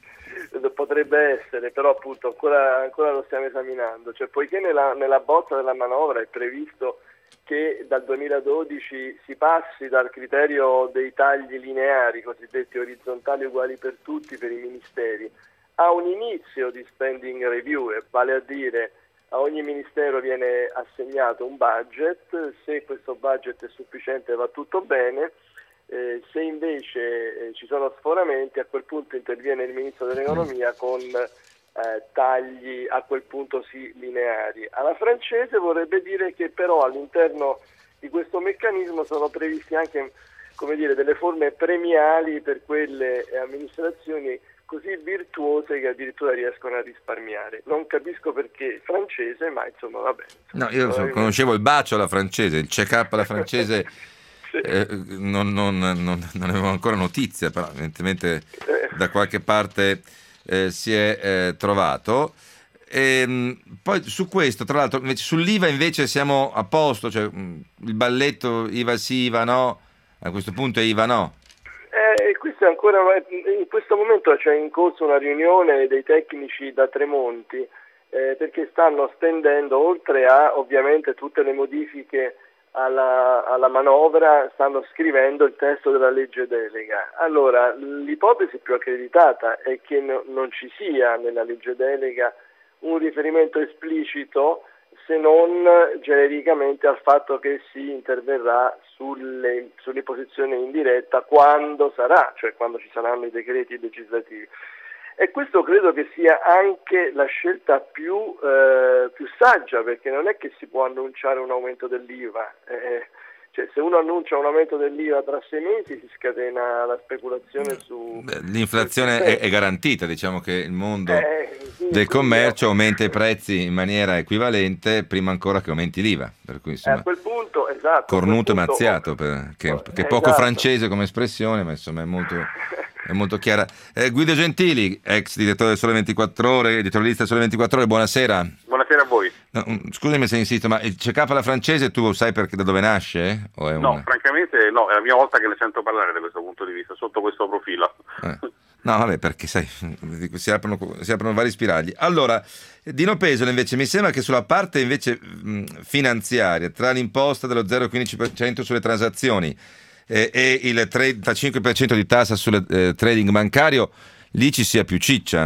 Potrebbe essere, però appunto ancora, ancora lo stiamo esaminando, cioè poiché nella, nella bozza della manovra è previsto che dal duemiladodici si passi dal criterio dei tagli lineari, cosiddetti orizzontali uguali per tutti per i ministeri, a un inizio di spending review, vale a dire a ogni ministero viene assegnato un budget, se questo budget è sufficiente va tutto bene, eh, se invece eh, ci sono sforamenti a quel punto interviene il Ministro dell'Economia con eh, tagli a quel punto sì lineari. Alla francese vorrebbe dire che però all'interno di questo meccanismo sono previsti anche, come dire, delle forme premiali per quelle amministrazioni così virtuose che addirittura riescono a risparmiare. Non capisco perché francese, ma insomma vabbè. No, io so, conoscevo il bacio alla francese, il check-up alla francese, sì. eh, non, non, non, non avevo ancora notizia, però evidentemente da qualche parte eh, si è eh, trovato. E, poi su questo, tra l'altro, invece, sull'I V A invece siamo a posto, cioè il balletto I V A sì, I V A no, a questo punto è I V A no. Eh, questo è ancora, in questo momento c'è in corso una riunione dei tecnici da Tremonti eh, perché stanno stendendo, oltre a ovviamente tutte le modifiche alla, alla manovra, stanno scrivendo il testo della legge delega. Allora, l'ipotesi più accreditata è che no, non ci sia nella legge delega un riferimento esplicito, se non genericamente al fatto che si interverrà sulle, sull'imposizione indiretta quando sarà, cioè quando ci saranno i decreti legislativi. E questo credo che sia anche la scelta più, eh, più saggia, perché non è che si può annunciare un aumento dell'I V A, eh, Cioè, se uno annuncia un aumento dell'I V A tra sei mesi si scatena la speculazione su... L'inflazione è, è garantita, diciamo che il mondo eh, sì, del commercio aumenta i prezzi in maniera equivalente prima ancora che aumenti l'I V A, per cui insomma, a quel punto, esatto, cornuto e punto, mazziato, per, che, che è esatto. poco francese come espressione, ma insomma è molto... È molto chiara. Eh, Guido Gentili, ex direttore del Sole ventiquattro Ore, editorialista del Sole ventiquattro Ore, buonasera. Buonasera a voi. No, scusami se insisto, ma il check-up alla francese tu sai perché, da dove nasce? O è no, una... francamente no, è la prima volta che ne sento parlare da questo punto di vista, sotto questo profilo. Eh. No, vabbè, perché sai, si aprono, si aprono vari spiragli. Allora, Dino Pesolo invece, mi sembra che sulla parte invece mh, finanziaria, tra l'imposta dello zero virgola quindici per cento sulle transazioni e, e il trentacinque per cento di tassa sul eh, trading bancario, lì ci sia più ciccia?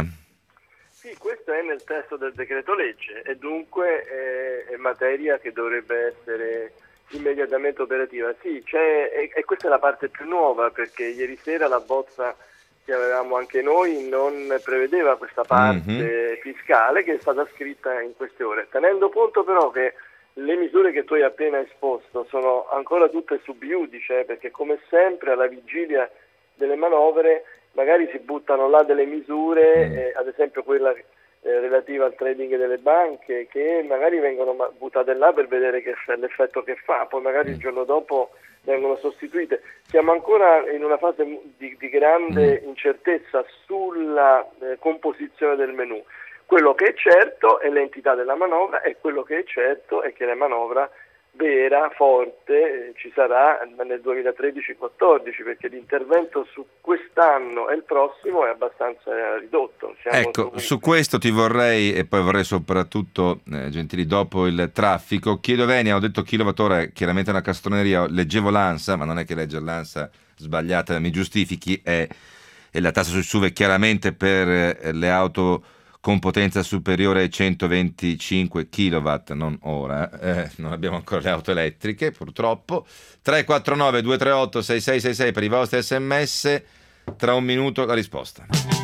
Sì, questo è nel testo del decreto legge e dunque è, è materia che dovrebbe essere immediatamente operativa. Sì, c'è, e, e questa è la parte più nuova, perché ieri sera la bozza che avevamo anche noi non prevedeva questa parte mm-hmm. fiscale che è stata scritta in queste ore, tenendo conto però che le misure che tu hai appena esposto sono ancora tutte sub iudice, perché come sempre alla vigilia delle manovre magari si buttano là delle misure, eh, ad esempio quella eh, relativa al trading delle banche, che magari vengono buttate là per vedere che l'effetto che fa, poi magari il giorno dopo vengono sostituite. Siamo ancora in una fase di, di grande incertezza sulla eh, composizione del menù. Quello che è certo è l'entità della manovra, e quello che è certo è che la manovra vera, forte, ci sarà nel duemilatredici quattordici, perché l'intervento su quest'anno e il prossimo è abbastanza ridotto. Siamo ecco, su, su questo ti vorrei, e poi vorrei soprattutto, eh, Gentili, dopo il traffico, chiedo Venia, ho detto kilowattora, chiaramente è una castroneria, leggevo l'ANSA, ma non è che leggere l'ANSA sbagliata mi giustifichi, è, è la tassa sul S U V chiaramente per eh, le auto con potenza superiore ai centoventicinque chilowatt, non ora, eh, non abbiamo ancora le auto elettriche purtroppo. Tre quattro nove due tre otto sei sei sei sei per i vostri sms, tra un minuto la risposta.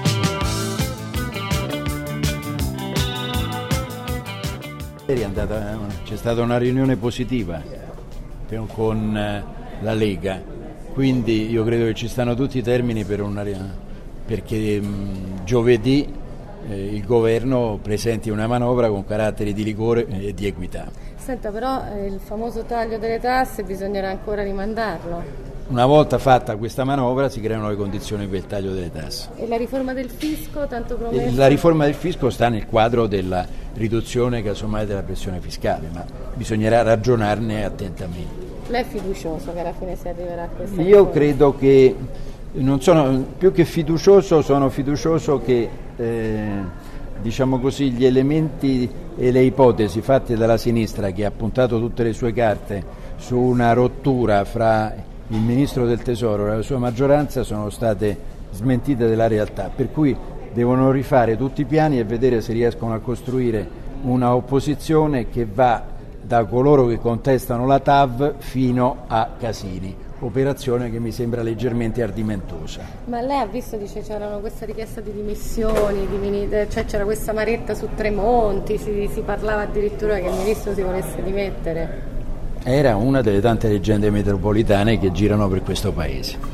Ieri è andata, c'è stata una riunione positiva con la Lega, quindi io credo che ci stanno tutti i termini per una, perché mh, giovedì Eh, il governo presenti una manovra con caratteri di rigore e di equità. Senta, però eh, il famoso taglio delle tasse bisognerà ancora rimandarlo. Una volta fatta questa manovra si creano le condizioni per il taglio delle tasse. E la riforma del fisco, tanto promessa? La riforma del fisco sta nel quadro della riduzione casomai della pressione fiscale, ma bisognerà ragionarne attentamente. Lei è fiducioso che alla fine si arriverà a questa Io riforma? credo che non sono più che fiducioso, sono fiducioso che eh, diciamo così, gli elementi e le ipotesi fatte dalla sinistra, che ha puntato tutte le sue carte su una rottura fra il ministro del Tesoro e la sua maggioranza, sono state smentite dalla realtà, per cui devono rifare tutti i piani e vedere se riescono a costruire una opposizione che va da coloro che contestano la T A V fino a Casini. Operazione che mi sembra leggermente ardimentosa. Ma lei ha visto, dice, c'erano questa richiesta di dimissioni, di, cioè c'era questa maretta su Tremonti, si, si parlava addirittura che il ministro si volesse dimettere. Era una delle tante leggende metropolitane che girano per questo paese.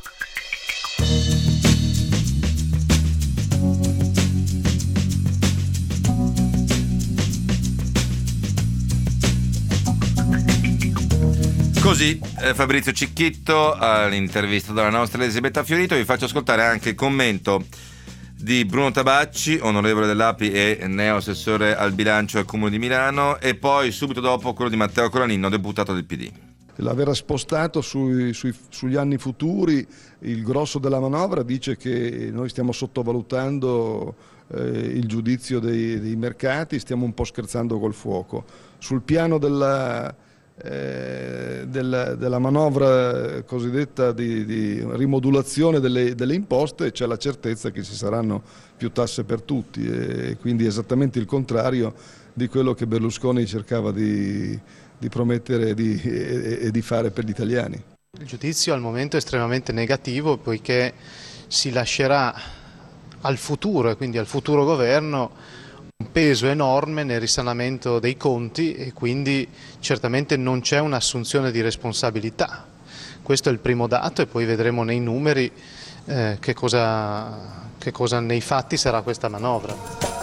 Così eh, Fabrizio Cicchitto all'intervista dalla nostra Elisabetta Fiorito. Vi faccio ascoltare anche il commento di Bruno Tabacci, onorevole dell'A P I e neo assessore al bilancio al Comune di Milano, e poi subito dopo quello di Matteo Colaninno, deputato del P D. L'aver spostato sui, sui, sugli anni futuri il grosso della manovra dice che noi stiamo sottovalutando eh, il giudizio dei, dei mercati, stiamo un po' scherzando col fuoco. Sul piano della Eh, della, della manovra cosiddetta di, di rimodulazione delle, delle imposte c'è la certezza che ci saranno più tasse per tutti, e quindi esattamente il contrario di quello che Berlusconi cercava di, di promettere di, e, e di fare per gli italiani. Il giudizio al momento è estremamente negativo, poiché si lascerà al futuro, e quindi al futuro governo, un peso enorme nel risanamento dei conti e quindi certamente non c'è un'assunzione di responsabilità. Questo è il primo dato e poi vedremo nei numeri eh, che cosa, che cosa nei fatti sarà questa manovra.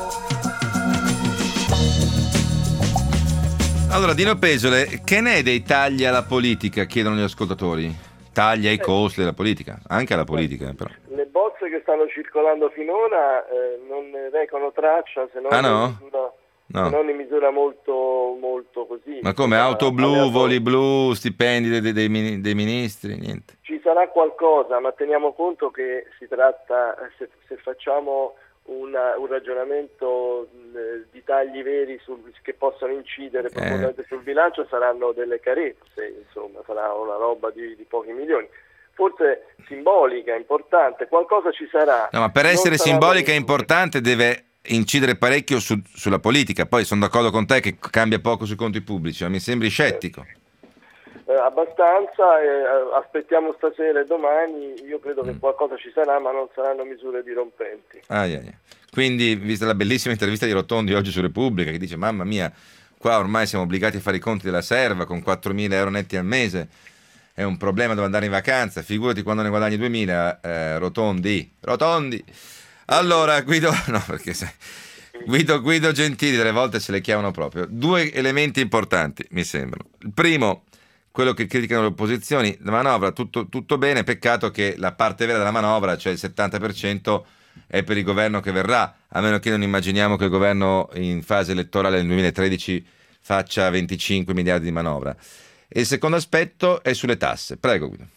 Allora, Dino Pesole, che ne è dei tagli alla politica, chiedono gli ascoltatori? Tagli ai costi della politica, anche alla politica però. Le bozze che stanno circolando finora eh, non ne recano traccia se non, ah, no? in, misura, No. se non in misura molto, molto così. Ma come, auto blu, aleatoria. Voli blu, stipendi dei, dei, dei, dei ministri, niente? Ci sarà qualcosa, ma teniamo conto che si tratta, se, se facciamo una, un ragionamento eh, di tagli veri sul, che possono incidere profondamente sul bilancio, saranno delle carezze, insomma, sarà una roba di, di pochi milioni. Forse simbolica, importante, qualcosa ci sarà. No, ma per essere simbolica e importante deve incidere parecchio su, sulla politica. Poi sono d'accordo con te che cambia poco sui conti pubblici, ma mi sembri scettico. Eh, abbastanza, eh, aspettiamo stasera e domani, io credo che qualcosa ci sarà, ma non saranno misure dirompenti. Ah, yeah, yeah. Quindi, vista la bellissima intervista di Rotondi oggi su Repubblica, che dice, mamma mia, qua ormai siamo obbligati a fare i conti della serva con quattromila euro netti al mese, è un problema dove andare in vacanza, figurati quando ne guadagni duemila, eh, Rotondi, Rotondi. Allora, Guido, no, perché sai, Guido, Guido Gentili delle volte se le chiamano proprio. Due elementi importanti, mi sembrano. Il primo, quello che criticano le opposizioni, la manovra tutto, tutto bene, peccato che la parte vera della manovra, cioè il settanta per cento, è per il governo che verrà, a meno che non immaginiamo che il governo in fase elettorale nel duemilatredici faccia venticinque miliardi di manovra. E il secondo aspetto è sulle tasse. Prego, Guido.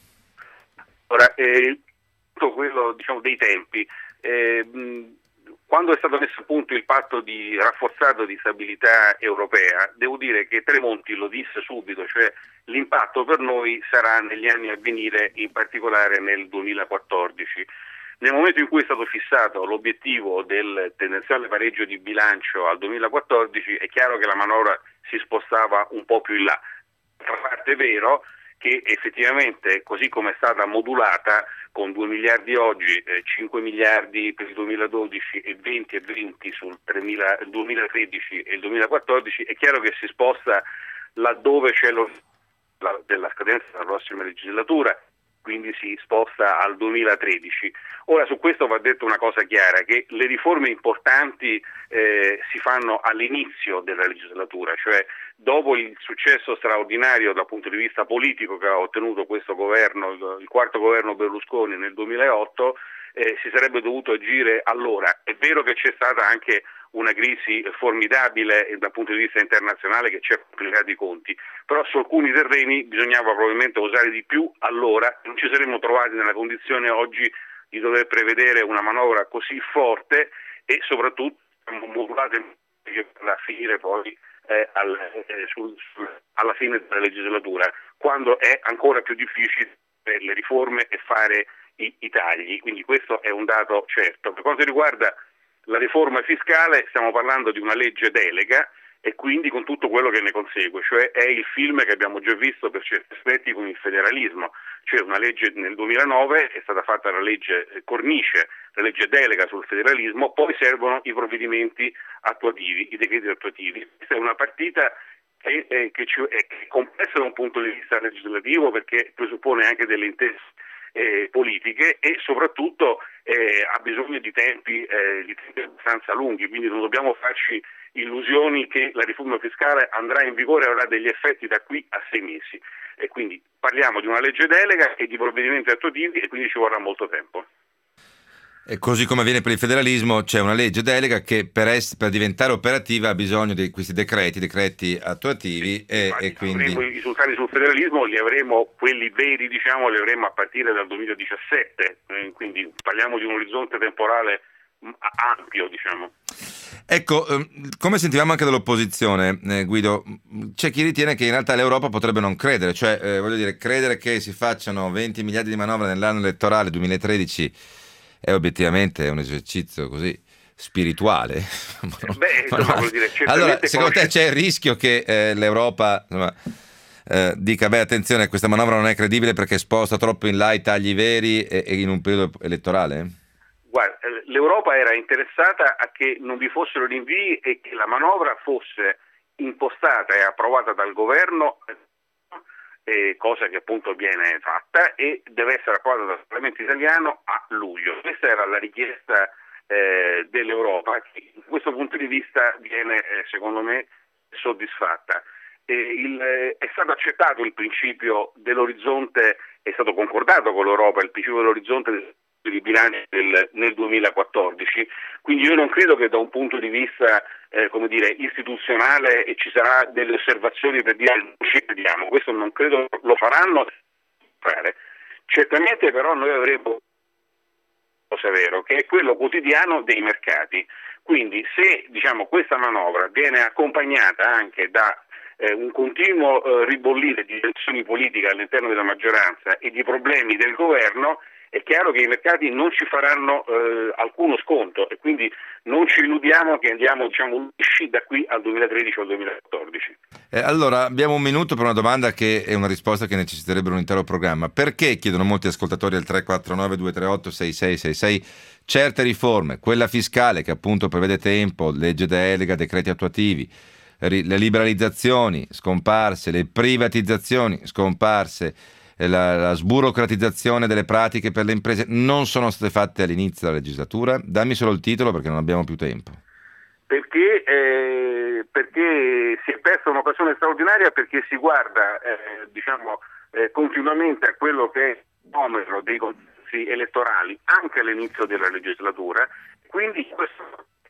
Ora, eh, tutto quello, diciamo, dei tempi. Eh, mh, quando è stato messo a punto il patto di rafforzato di stabilità europea, devo dire che Tremonti lo disse subito, cioè l'impatto per noi sarà negli anni a venire, in particolare nel duemilaquattordici. Nel momento in cui è stato fissato l'obiettivo del tendenziale pareggio di bilancio al duemilaquattordici, è chiaro che la manovra si spostava un po' più in là. D'altra parte è vero che effettivamente, così come è stata modulata, con due miliardi oggi, eh, cinque miliardi per il duemiladodici e venti e venti sul duemilatredici e il duemilaquattordici, è chiaro che si sposta laddove c'è lo, la, della scadenza della prossima legislatura, quindi si sposta al duemilatredici. Ora, su questo va detto una cosa chiara, che le riforme importanti eh, si fanno all'inizio della legislatura, cioè dopo il successo straordinario dal punto di vista politico che ha ottenuto questo governo, il, il quarto governo Berlusconi nel duemilaotto, eh, si sarebbe dovuto agire allora. È vero che c'è stata anche una crisi formidabile dal punto di vista internazionale che ci ha complicato i conti, però su alcuni terreni bisognava probabilmente osare di più allora, non ci saremmo trovati nella condizione oggi di dover prevedere una manovra così forte e soprattutto modulate per finire poi eh, al, eh, sul, sul, alla fine della legislatura, quando è ancora più difficile per le riforme e fare i, i tagli, quindi questo è un dato certo. Per quanto riguarda la riforma fiscale, stiamo parlando di una legge delega e quindi con tutto quello che ne consegue, cioè è il film che abbiamo già visto per certi aspetti con il federalismo, cioè una legge nel duemilanove è stata fatta la legge cornice, la legge delega sul federalismo, poi servono i provvedimenti attuativi, i decreti attuativi. Questa è una partita che, eh, che ci, è complessa da un punto di vista legislativo perché presuppone anche delle intese Eh, politiche e soprattutto eh, ha bisogno di tempi, eh, di tempi abbastanza lunghi, quindi non dobbiamo farci illusioni che la riforma fiscale andrà in vigore e avrà degli effetti da qui a sei mesi, e quindi parliamo di una legge delega e di provvedimenti attuativi e quindi ci vorrà molto tempo. E così come avviene per il federalismo, c'è una legge delega che per, es- per diventare operativa ha bisogno di questi decreti, decreti attuativi, e, e quindi avremo i risultati sul federalismo, li avremo, quelli veri diciamo, li avremo a partire dal duemiladiciassette, eh, quindi parliamo di un orizzonte temporale ampio, diciamo. Ecco, come sentivamo anche dall'opposizione, eh, Guido, c'è chi ritiene che in realtà l'Europa potrebbe non credere, cioè eh, voglio dire, credere che si facciano venti miliardi di manovra nell'anno elettorale duemilatredici è obiettivamente un esercizio così spirituale. Beh, insomma, vuol dire, allora, secondo te c'è il rischio che eh, l'Europa insomma, eh, dica, beh, attenzione, questa manovra non è credibile perché sposta troppo in là i tagli veri e, e in un periodo elettorale? guarda, l'Europa era interessata a che non vi fossero rinvii e che la manovra fosse impostata e approvata dal governo, eh, cosa che appunto viene fatta, e deve essere approvata dal Parlamento italiano a luglio. Questa era la richiesta eh, dell'Europa, che da questo punto di vista viene eh, secondo me soddisfatta. E il, eh, è stato accettato il principio dell'orizzonte, è stato concordato con l'Europa il principio dell'orizzonte di bilancio del, nel duemilaquattordici, quindi io non credo che da un punto di vista eh, come dire, istituzionale e ci sarà delle osservazioni per dire non ci crediamo, questo non credo lo faranno. Certamente però noi avremo severo, che è quello quotidiano dei mercati, quindi se diciamo questa manovra viene accompagnata anche da eh, un continuo eh, ribollire di tensioni politiche all'interno della maggioranza e di problemi del governo, è chiaro che i mercati non ci faranno eh, alcuno sconto e quindi non ci illudiamo che andiamo diciamo da qui al duemilatredici o al duemilaquattordici. Eh, allora abbiamo un minuto per una domanda che è una risposta che necessiterebbe un intero programma. Perché, chiedono molti ascoltatori al tre quattro nove due tre otto sei sei sei sei, certe riforme, quella fiscale che appunto prevede tempo, legge delega, decreti attuativi, le liberalizzazioni scomparse, le privatizzazioni scomparse, La, la sburocratizzazione delle pratiche per le imprese non sono state fatte all'inizio della legislatura? Dammi solo il titolo perché non abbiamo più tempo. Perché, eh, perché si è persa un'occasione straordinaria, perché si guarda eh, diciamo eh, continuamente a quello che è il numero dei concorsi elettorali anche all'inizio della legislatura, quindi questo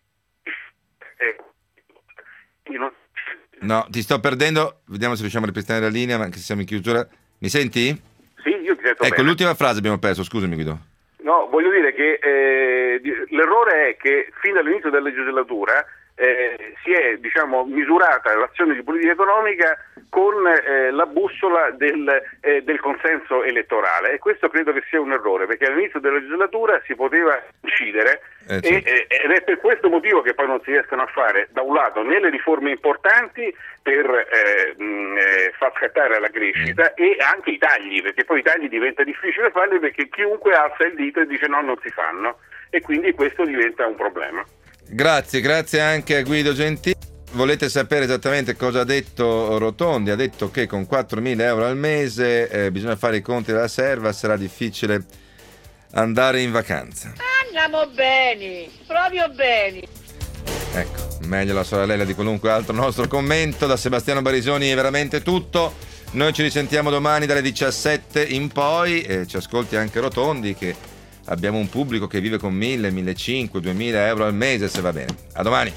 eh, non... No, ti sto perdendo, vediamo se riusciamo a ripristinare la linea, ma anche se siamo in chiusura. Mi senti? Sì, io ti sento Ecco, bene. l'ultima frase abbiamo perso, scusami Guido. No, voglio dire che eh, l'errore è che fin dall'inizio della legislatura eh, si è diciamo misurata l'azione di politica economica con eh, la bussola del, eh, del consenso elettorale, e questo credo che sia un errore, perché all'inizio della legislatura si poteva incidere eh, certo. e, ed è per questo motivo che poi non si riescono a fare da un lato né le riforme importanti per eh, mh, eh, far scattare la crescita mm. e anche i tagli, perché poi i tagli diventa difficile farli perché chiunque alza il dito e dice no, non si fanno, e quindi questo diventa un problema. Grazie, grazie anche a Guido Gentili. Volete sapere esattamente cosa ha detto Rotondi? Ha detto che con quattromila euro al mese eh, bisogna fare i conti della serva, sarà difficile andare in vacanza. Andiamo bene, proprio bene. Ecco, meglio la sorella di qualunque altro nostro commento. Da Sebastiano Barisoni è veramente tutto. Noi ci risentiamo domani dalle diciassette in poi e ci ascolti anche Rotondi, che abbiamo un pubblico che vive con mille, millecinquecento, duemila euro al mese, se va bene. A domani.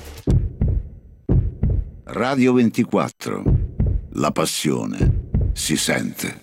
Radio ventiquattro. La passione si sente.